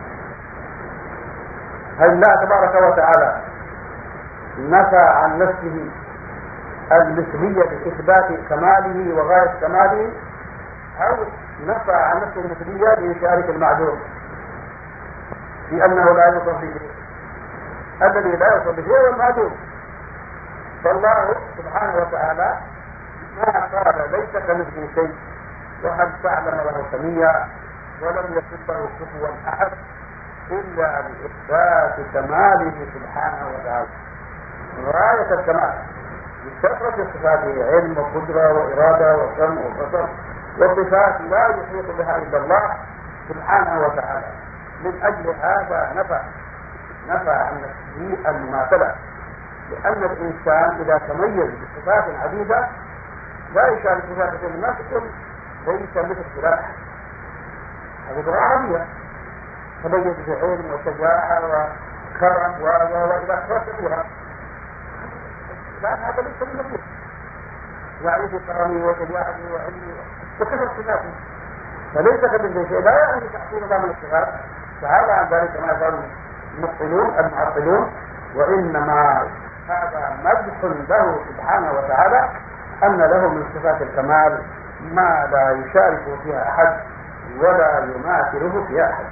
هل الله تبارك وتعالى نفى عن نفسه المثلية بإثبات كماله وغاية كماله، أو نفى عن نفسه المثلية ليشارك المعدوم في أنه لا يوصف به؟ الذي لا يوصف به هو المعدوم. فالله سبحانه وتعالى ما قال ليس كمثله شيء وهل تعلم له سميا ولم يكن له كفوا أحد إلا بإثبات كماله سبحانه وتعالى غاية الكمال بكثرة صفاته، علم وقدرة وإرادة وسمع وبصر وصفات لا يحيط بها إلا الله سبحانه وتعالى. من أجل هذا نفى عن نفسه المماثلة، لأن الإنسان إذا تميز بصفات عديدة لا يشارك صفات الناس، يقول ليس مثل فلان. هذه لغة عربية، تميز بعلم وشجاعة وكرم وإلى آخره كثيرة. لا، هذا ليس من نفسه، يعني في كرمه وشجاعته وعلمه وكثرة صفاته، فليس كمثله شيء. لا يعني تحصيل الله من الصفات، تعالى عن ذلك ما يقول المبطلون المعطلون، وإنما هذا مدح له سبحانه وتعالى أن له من صفات الكمال ما لا يشارك فيها أحد ولا يماثله فيها أحد.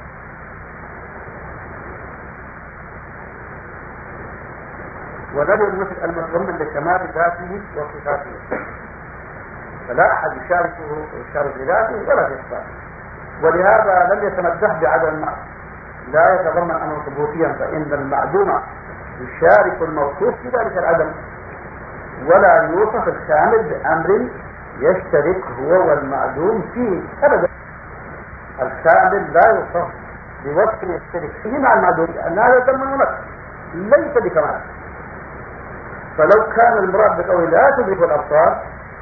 وذلك المثل المتضمن لكمال ذاته وصفاته، فلا أحد يشاركه ويشارك بذاته ولا في صفاته. ولهذا لم يتمدح بعدم المعنى، لا يتضمن أمر ثبوتيا، فإن المعدوم يشارك الموصوف في ذلك العدم، ولا يوصف الكامل بأمر يشترك هو والمعدوم فيه أبدا. الكامل لا يوصف بوصف يشترك فيه مع المعدوم، لأن هذا يتضمن نفسه ليس بكمال. فلو كان المراد بقوله لا تدرك الأبصار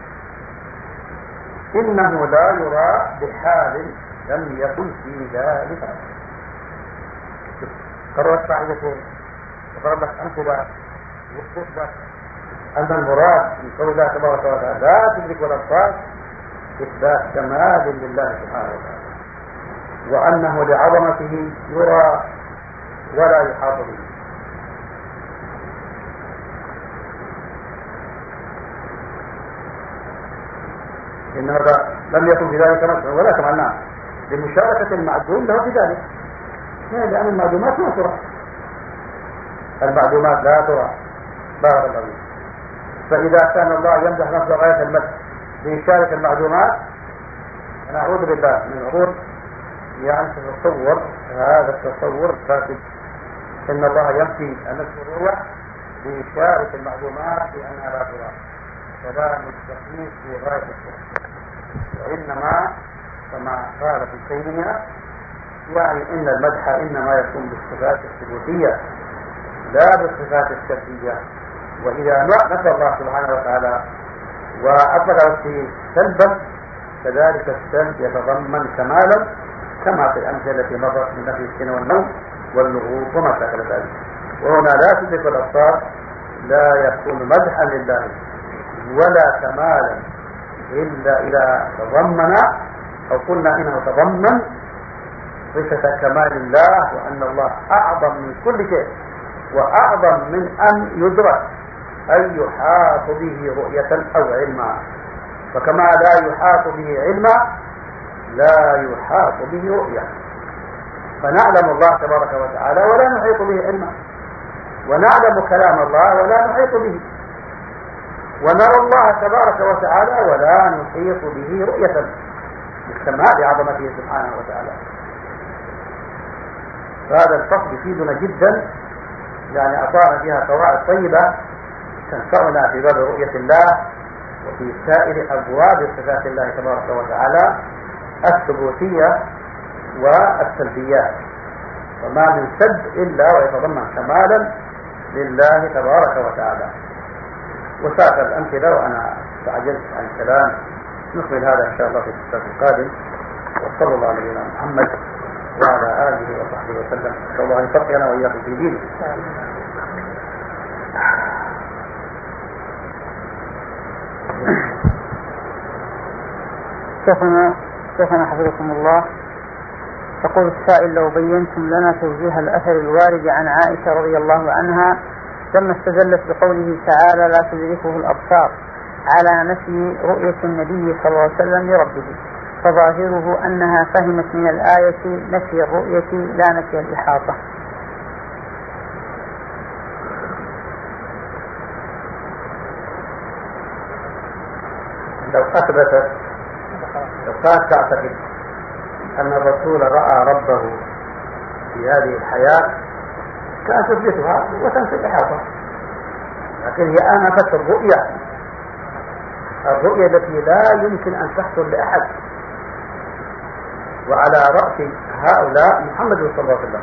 إنه لا يرى بحال لم يكن في ذلك. قررت فائدتين وضرب لك أمثلة يثبت لك أن المراد من قول الله تبارك وتعالى لا تدرك الأبصار إثبات كمال لله سبحانه وتعالى، وأنه لعظمته يرى ولا يحاط به. إن هذا لم يكن في ذلك نفسه ولا كمالنا لمشاركة المعدوم له في ذلك، لأن المعدومات ما ترى، المعدومات لا ترى بارك الله فيك. فإذا كان الله يمدح نفسه غاية المدح ليشارك المعدومات، نعوذ بالله من العقول يعني تتصور هذا التصور الفاسد إن الله ينفي الرؤية بإشارة المعلومات بأنها لا ترى، كلام التكليف في غاية الشرك. وإنما كما قال ابن تيمية يعني إن المدح إنما يكون بالصفات الثبوتية لا بالصفات السلبية. وإذا نفى الله سبحانه وتعالى وأطلق فيه سلبا كذلك السلب يتضمن كمالا كما في الأمثلة التي مرت من نفي السن والنوم واللغوب وما شاكل ذلك. وهنا لا تدرك الأبصار لا يكون مدحا لله ولا كمالا إلا إذا تضمن أو قلنا إنه تضمن صفة كمال الله وأن الله أعظم من كل شيء وأعظم من أن يدرك أن يحاط به رؤية أو علما. فكما لا يحاط به علما لا يحاط به رؤية. فنعلم الله تبارك وتعالى ولا نحيط به علما، ونعلم كلام الله ولا نحيط به، ونرى الله تبارك وتعالى ولا نحيط به رؤية لكمال عظمته سبحانه وتعالى. فهذا الفصل يفيدنا جدا، يعني أعطانا فيها قواعد طيبة تنفعنا في باب رؤية الله وفي سائر أبواب صفات الله تبارك وتعالى الثبوتية والسلبيات. وما من سلب إلا ويتضمن كمالا لله تبارك وتعالى. وساق الأمثلة وأنا تعجلت عن الكلام. نكمل هذا إن شاء الله في الدرس القادم. وصلى الله على نبينا محمد وعلى آله وصحبه وسلم. إن شاء الله أن يفقهنا وإياكم في دينه. شيخنا حفظكم الله، يقول السائل: لو بينتم لنا توجيه الأثر الوارد عن عائشة رضي الله عنها لما استدلت بقوله تعالى: لا تدركه الأبصار، على نفي رؤية النبي صلى الله عليه وسلم لربه، فظاهره أنها فهمت من الآية نفي الرؤية لا نفي الإحاطة. لو أثبتت، لو كانت تعتقد أن الرسول رأى ربه في هذه الحياة كانت تثبتها وتنفي الإحاطة. لكن هي آنفت الرؤية التي لا يمكن أن تحصل لأحد، وعلى رأس هؤلاء محمد صلى الله عليه وسلم.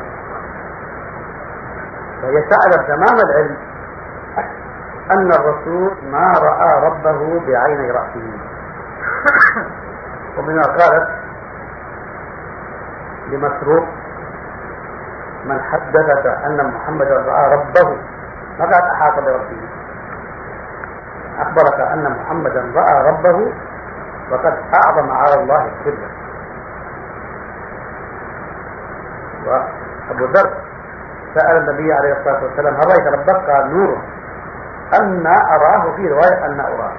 فهي تعلم تمام العلم أن الرسول ما رأى ربه بعيني رأسه. ومنها قالت لمسروق: من حدثك أن محمدا رأى ربه، ما قالت أحاط بربه، أخبرك أن محمدا رأى ربه وقد أعظم على الله الكبر. وأبو ذر سأل النبي عليه الصلاة والسلام: هل رأيت ربك؟ قال: نور أن أراه، في رواية أن أراه،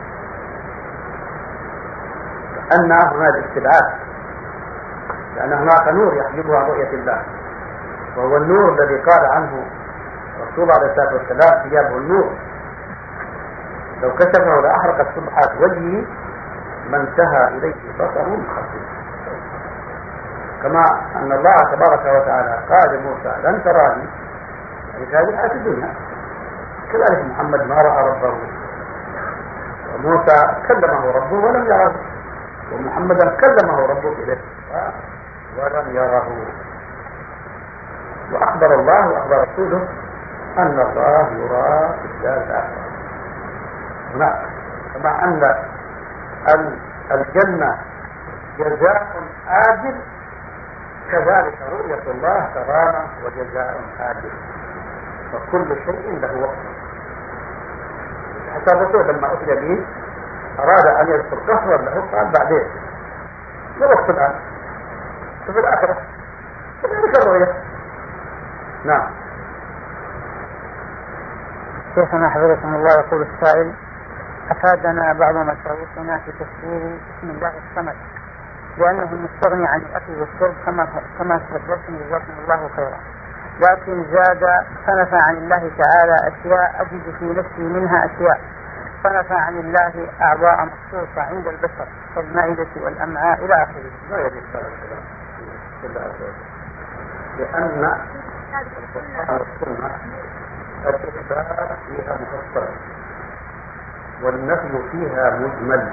أن هناك استبعاد، لأن هناك نور يحجبه عن رؤية الله، وهو النور الذي قال عنه الرسول عليه الصلاة والسلام: ثيابه النور، لو كشفه لأحرقت سبحات وجهه ما انتهى إليه بصره من خلقه. كما أن الله تبارك وتعالى قال لموسى: لن تراني، في هذه الحياة الدنيا. كذلك محمد ما رأى ربه، وموسى كلمه ربه ولم يره، ومحمدا كلمه ربه إليه ولم يره. وأخبر الله وأخبر رسوله أن الله يرى في الدار الآخرة هناك. كما أن الجنة جزاء آجل، كذلك رؤية الله كرامة وجزاء آجل، وكل شيء له وقت. حتى الرسول لما أتي به أراد أن يذكر كفرا له قال: بعدين ما وقت الآن، في الآخرة كذلك الرؤية. نعم. شيخنا حفظكم الله، يقول السائل: أفادنا بعض مشايخنا في تفسير اسم الله الصمد لأنه المستغني عن الأكل والشرب كما تفضلتم، جزاكم الله خيرا، لكن زاد فنفى عن الله تعالى أشياء أجد في نفسي منها أشياء، فنفى عن الله أعضاء مخصوصة عند البشر كالمعدة والأمعاء إلى آخره. لا يجب هذا الكلام، لأن السنة الإثبات فيها مفصل والنفي فيها مجمل.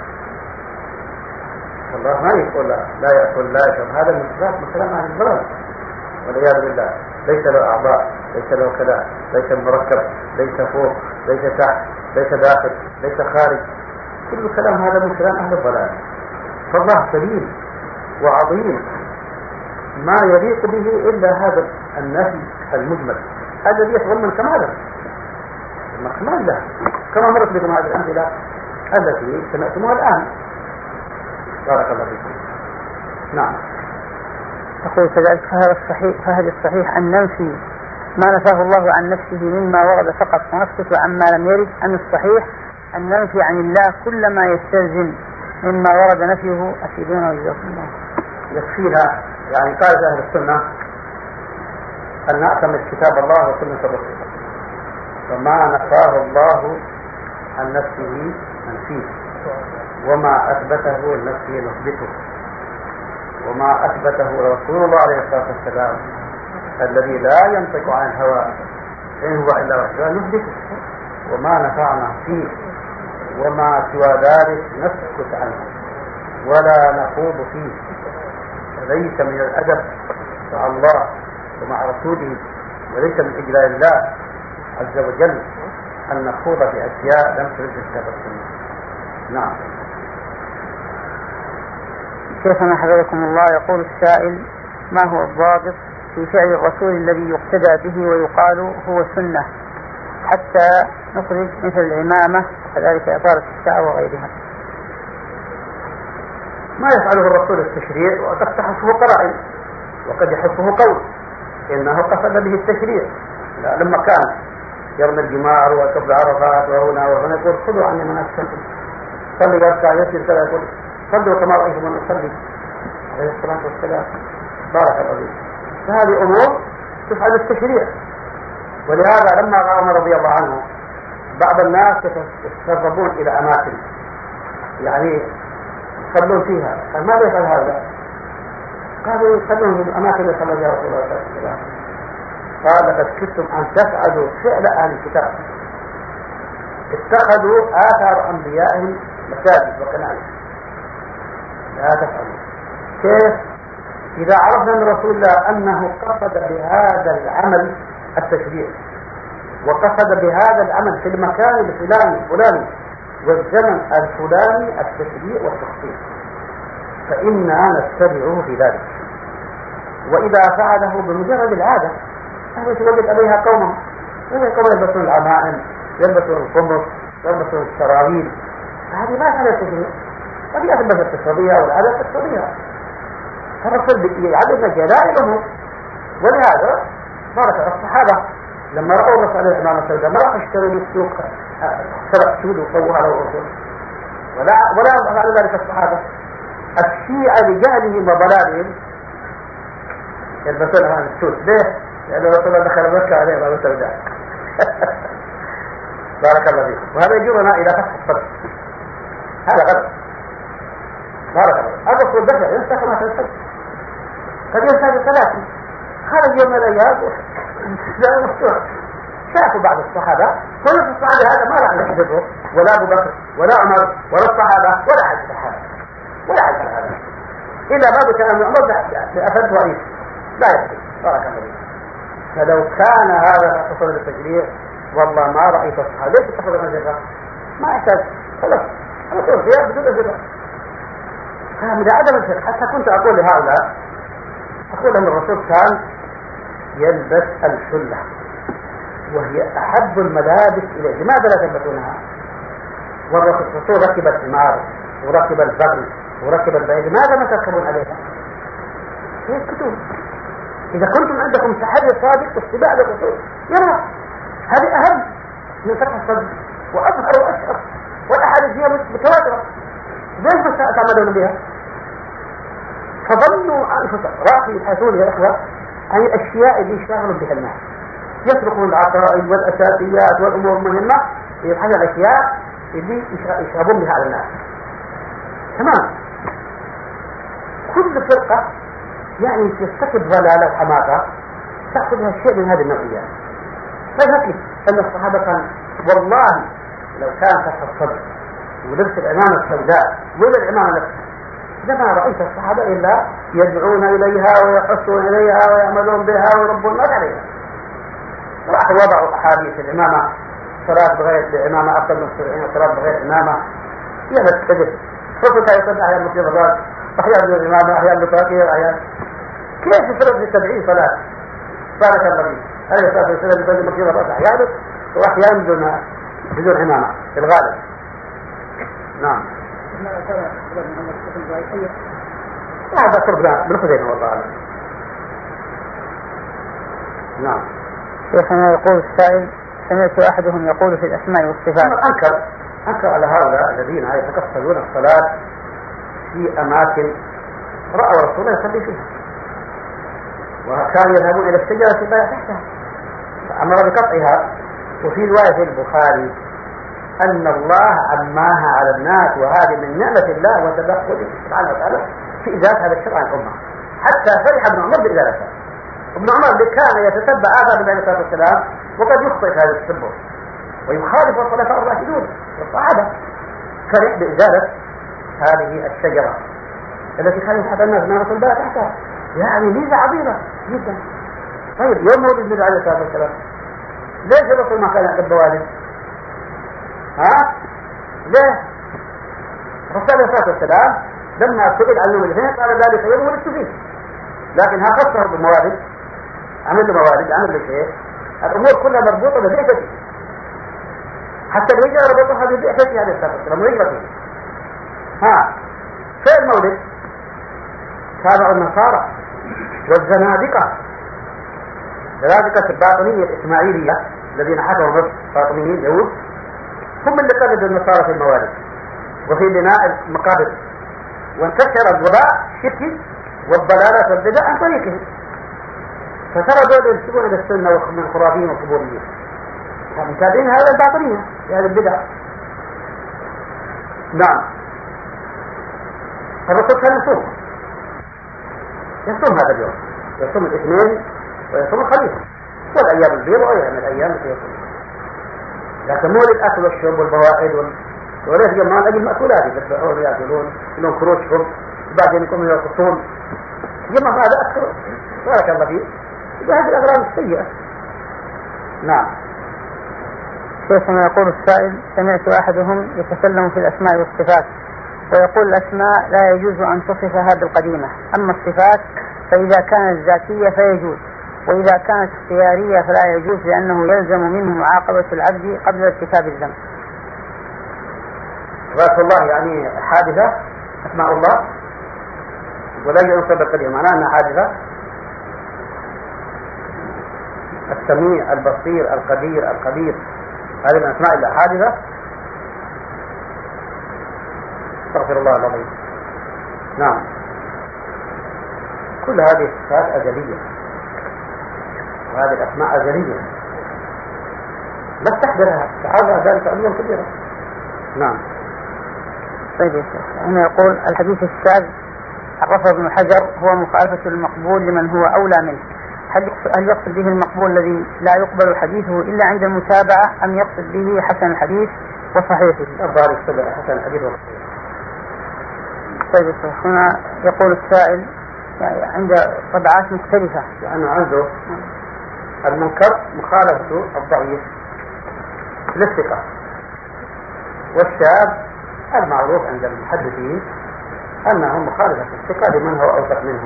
الله ما يقول لا يأكل لا يشرب، هذا الإثبات مثلا عن الضرر والعياذ بالله. ليس له أعضاء، ليس له كلام، ليس مركب، ليس فوق، ليس تحت، ليس داخل، ليس خارج. كل الكلام هذا من كلام أهل الضلال. فالله كريم وعظيم ما يليق به إلا هذا النفي المجمل، هذا الذي يتضمن كمالا كمال له، كما مرت بكم هذه الأمثلة التي سمعتموها الآن. بارك الله فيكم. نعم. أقول كذلك فهل الصحيح أن ننفي ما نفاه الله عن نفسه مما ورد فقط ونسكت عما لم يرد، أم الصحيح أن ننفي عن الله كل ما يستلزم مما ورد نفيه؟ أفيدونا وجزاكم الله. يكفينا يعني قال أهل السنة أن نعتمد كتاب الله وسنة الرسول، فما نفاه الله عن نفسه ننفيه، وما أثبته لنفسه نثبته، وما أثبته رسول الله عليه الصلاة والسلام الذي لا ينطق عن الهوى إن هو إلا وحي نثبته، وما نفعنا فيه وما سوى ذلك نسكت عنه ولا نخوض فيه. ليس من الأدب مع الله ومع رسوله، وليس من إجلال الله عز وجل أن نخوض في أشياء لم ترد الكتاب والسنة. نعم. شيخنا حفظكم الله، يقول السائل: ما هو الضابط في فعل الرسول الذي يقتدى به ويقال هو سنة حتى نخرج مثل العمامة وكذلك إطارة الشعر وغيرها؟ ما يفعله الرسول التشريع وقد تحفه قرائن وقد يحفه قول إنه قصد به التشريع. لما كان يرمي الجمار ويكب عرفات وهنا وهنا يقول خذوا عني مناسككم، صلي واركع يسجد كذا، يقول صلوا كما رأيتم أن أصلي عليه الصلاة والسلام. بارك الله فيك. فهذه أمور تفعل التشريع. ولهذا لما رأى عمر رضي الله عنه بعض الناس يتسربون إلى أماكن يعني يصلون فيها، قال ماذا يفعل هذا؟ قالوا يصلون في الأماكن اللي صلى فيها رسول الله صلى الله عليه وسلم. قال لقد كنتم أن تفعلوا فعل أهل الكتاب، اتخذوا آثار أنبيائهم مساجد وكنائس. لا تفعلوا. كيف؟ إذا عرفنا من رسول الله أنه قصد بهذا العمل التشريع وقصد بهذا العمل في المكان الفلاني والزمن الفلاني التشريع والتخطيط، فإننا نتبعه في ذلك. وإذا فعله بمجرد العادة فهو يتوجد عليها قوم يلبسون العمائم، يلبسون القمص، يلبسون السراويل، فهذه ما كانت تشريع، هذه أثبت التصرية والعادة التصرية. فالرسول يعدد جلال الأمور. ولهذا بارك الصحابة لما رأوا الرسول عليه الصلاة والسلام ما راحوا يشتروا السوق سبع سود وقووا على الرسول، ولا فعل ذلك الصحابة. الشيعة لجهلهم وضلالهم يلبسون هذا السود. ليه؟ لأن الرسول دخل مكة عليه ما وسلم. بارك الله فيكم. وهذا يجرنا إلى فتح الصدر. هذا غلط. بارك الله. الرسول دخل ينسخ ما تنسخ، قد ينسخ ثلاثة. خرج يوم من الأيام لا مفتوح. شافوا بعض الصحابة، كل الصحابة هذا ما راح يحدثه، ولا أبو بكر ولا عمر ولا الصحابة ولا أحد الصحابة ولا أحد هذا إلا بعض كلام عمر لأفد رئيس لا يحدث. بارك الله فيكم. فلو كان هذا قصد التشريع والله ما رأيت الصحابة. ليش تقصد الجزاء؟ ما يحتاج، خلاص الرسول فيها بدون الجزاء. فمن عدم الفقه حتى كنت أقول لهؤلاء، أقول أن الرسول كان يلبس الحلة وهي أحب الملابس إليه، لماذا لا تلبسونها؟ والرسول ركب الحمار وركب البغل وركب البعير، لماذا ما تركبون عليها؟ هي الكتب. إذا كنتم عندكم تحري صادق واتباع للرسول يلا، هذه أهم من فتح الصدر وأظهر وأشهر، والأحاديث هي متواترة. ليش ما تعملون بها؟ فظنوا أنفسهم راحوا يبحثون يا إخوة عن الأشياء اللي يشتغلوا بها الناس، يتركون العقائد والأساسيات والأمور المهمة، يبحثون عن الأشياء اللي يشربون بها على الناس. تمام. كل فرقة يعني ترتكب ضلالة وحماقة تأخذها الشيء من هذه النوعيات. فذكر أن الصحابة كان والله لو كان فتح الصدر ولبس العمامة السوداء ولا العمامة نفسها لما رأيت الصحابة إلا يدعون إليها ويحثون إليها ويعملون بها ويربون الناس عليها. راحوا وضعوا أحاديث العمامة، صلاة بغير العمامة أفضل من 70 صلاة بغير العمامة. يا بس كذب خصوصا يصد أحيان مصيبات أحيان بالعمامة أحيان بطاقية أحيان كيف يصرف في 70 صلاة بارك الله فيك. هذا الصلاة والسلام يصلي مصيبات أحيانا وأحيان بدون عمامة في الغالب. نعم. هذا قربنا بالخزينة والله أعلم. نعم. شيخنا يقول السائل سمعت أحدهم يقول في الأسماء والصفات. أنكر على هؤلاء الذين يتكفلون الصلاة في أماكن رأوا رسول الله يصلي فيها وكانوا يذهبون إلى الشجرة لا تحتها فأمر بقطعها. وفي رواية البخاري أن الله عماها على الناس وهذه من نعمة الله وتدخله سبحانه وتعالى في إزالة هذا الشرع عن الأمة. حتى فرح ابن عمر بإزالته. ابن عمر كان يتتبع آثار النبي عليه الصلاة والسلام وقد يخطئ في هذا التتبع ويخالف الخلفاء الراشدون والصحابة. فرح بإزالة هذه الشجرة التي كان يحب الناس ما رسول الله تحتها. يعني ميزة عظيمة جدا. طيب يوم مولد النبي عليه الصلاة والسلام ليش الرسول ما كان يحب والد؟ ليه؟ الرسول عليه الصلاة والسلام لما سئل عن يوم الاثنين قال ذلك يوم ولدت فيه، لكن ها خصه بالموالد، عمل له موالد، عمل له شيء. الأمور كلها مربوطة ببعثته، حتى الهجرة ربطها ببعثته عليه الصلاة والسلام وهجرته. في المولد تابع النصارى والزنادقة، زنادقة الباطنية الإسماعيلية الذين حكموا مصر باطنيين اليهود هم اللي قلدوا النصارى في الموالد وفي بناء المقابر، وانتشر الوباء الشركي والضلالات والبدع عن طريقهم. فترى دول ينسبون الى السنه ومن الخرافيين والقبوريين متابعين هذا الباطنيه في هذه البدع. نعم. الرسول كان يصوم هذا اليوم، يصوم الاثنين ويصوم الخميس والايام البيض وغيرها من الايام التي يصوم. لكن مو للاكل والشرب والبوائد وليس جمعان اجل المأكولات يذبحون ويأكلون لهم كروشهم وبعدين يقوموا يرقصون جمع هذا أكثر بارك الله فيه بهذه الأغراض السيئة. نعم. شيخنا يقول السائل سمعت أحدهم يتكلم في الأسماء والصفات ويقول الأسماء لا يجوز أن تصفها بالقديمة، أما الصفات فإذا كانت ذاتية فيجوز، وإذا كانت اختيارية فلا يجوز لأنه يلزم منه معاقبة العبد قبل ارتكاب الذنب. صفات الله يعني حادثة، أسماء الله ولا ينصب بالقديمة معناه أنها حادثة. السميع البصير القدير الخبير هذه من أسماء الله حادثة. استغفر الله العظيم. نعم. كل هذه الصفات أزلية وهذه الأسماء أزلية لا تحضرها تعالى ذلك عليا كبيرا. نعم. طيب يا شيخ هنا يقول الحديث الشاذ عرفه ابن حجر هو مخالفة المقبول لمن هو أولى منه. هل يقصد به المقبول الذي لا يقبل حديثه إلا عند المتابعة أم يقصد به حسن الحديث وصحيحه؟ الظاهر يقصد حسن الحديث وصحيحه. طيب يا شيخ هنا يقول السائل يعني عند طبعات مختلفة لأنه عنده المنكر مخالفته الضعيف للثقة، والشاذ المعروف عند المحدثين أنه مخالفة الثقة لمن هو أوثق منه،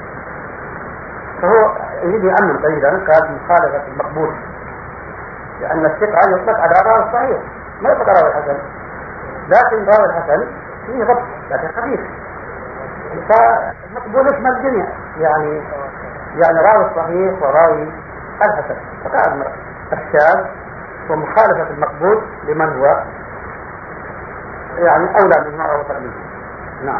فهو يريد يأمن قليلا قال مخالفة المقبول، لأن الثقة يطلق على راوي الصحيح ما يطلق على راوي الحسن، لكن راوي الحسن فيه ضبط لكن خفيف، فالمقبول يشمل الدنيا يعني راوي الصحيح وراوي الحسن. فقال الشاذ ومخالفة المقبول لمن هو يعني أولى من ما أوثق منه. نعم.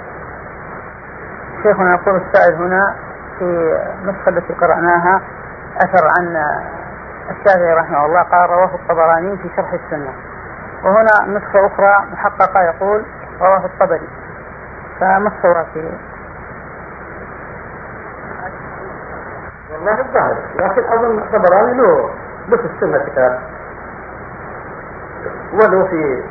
شيخنا يقول السائل هنا في النسخة التي قرأناها أثر عن الشافعي رحمه الله قال رواه الطبراني في شرح السنة، وهنا نسخة أخرى محققة يقول رواه الطبري، فما الصواب فيه؟ والله الظاهر، لكن أظن الطبراني له في السنة كتاب، وله في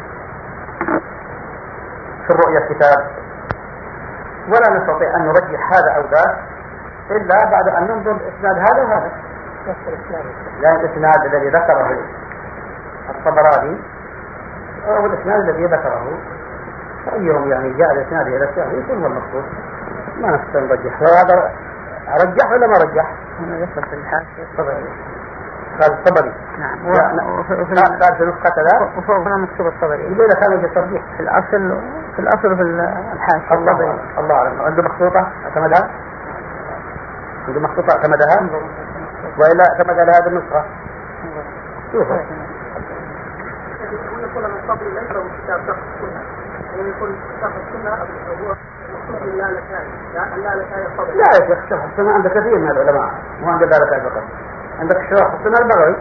الرؤية كتاب، ولا نستطيع أن نرجح هذا أو ذاك إلا بعد أن ننظر إسناد هذا وهذا. لأن الإسناد الذي ذكره الطبراني أو الإسناد الذي ذكره أيهم يعني جاء الإسناد إلى الشهر يكون هو المقصود، ما نستطيع نرجح. هذا رجح ولا ما رجح؟ هنا يصل في الحاشية الطبري. قال الطبري. نعم. قال في نسخة ذا وفوق هنا مكتوب الطبري. إذا كان وجه الترجيح في الأصل في الحاشية. الله أعلم. عنده مخطوطة اعتمدها؟ عنده مخطوطة اعتمدها؟ وإلا اعتمد على هذه النسخة؟ شوفوا. يقول أن الطبري ليس له كتاب شرح السنة، يقول شرح السنة هو مقصود اللالكائي الطبري. لا يا شيخ، شرح السنة عند كثير من العلماء، مو عند اللالكائي فقط. عندك شرح السنة البغوي.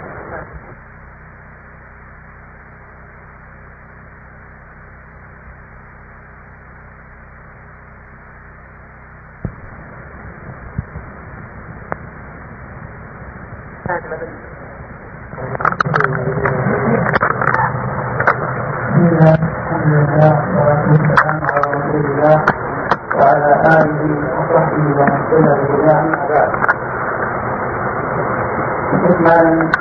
وعلى آله وصحبه ومن تبعه بهداه أما بعد. إكمالا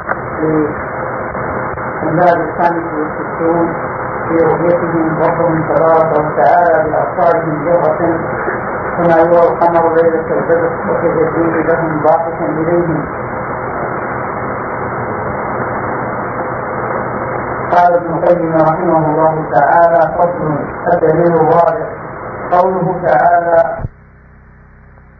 للباب 65 في رؤيتهم ربهم تبارك وتعالى بأبصارهم جوهرة كما يرى القمر ليلة البدر وكالجديد لهم ضاحكا إليهم. قال ابن القيم رحمه الله تعالى: فصل الدليل الرابع قوله تعالى: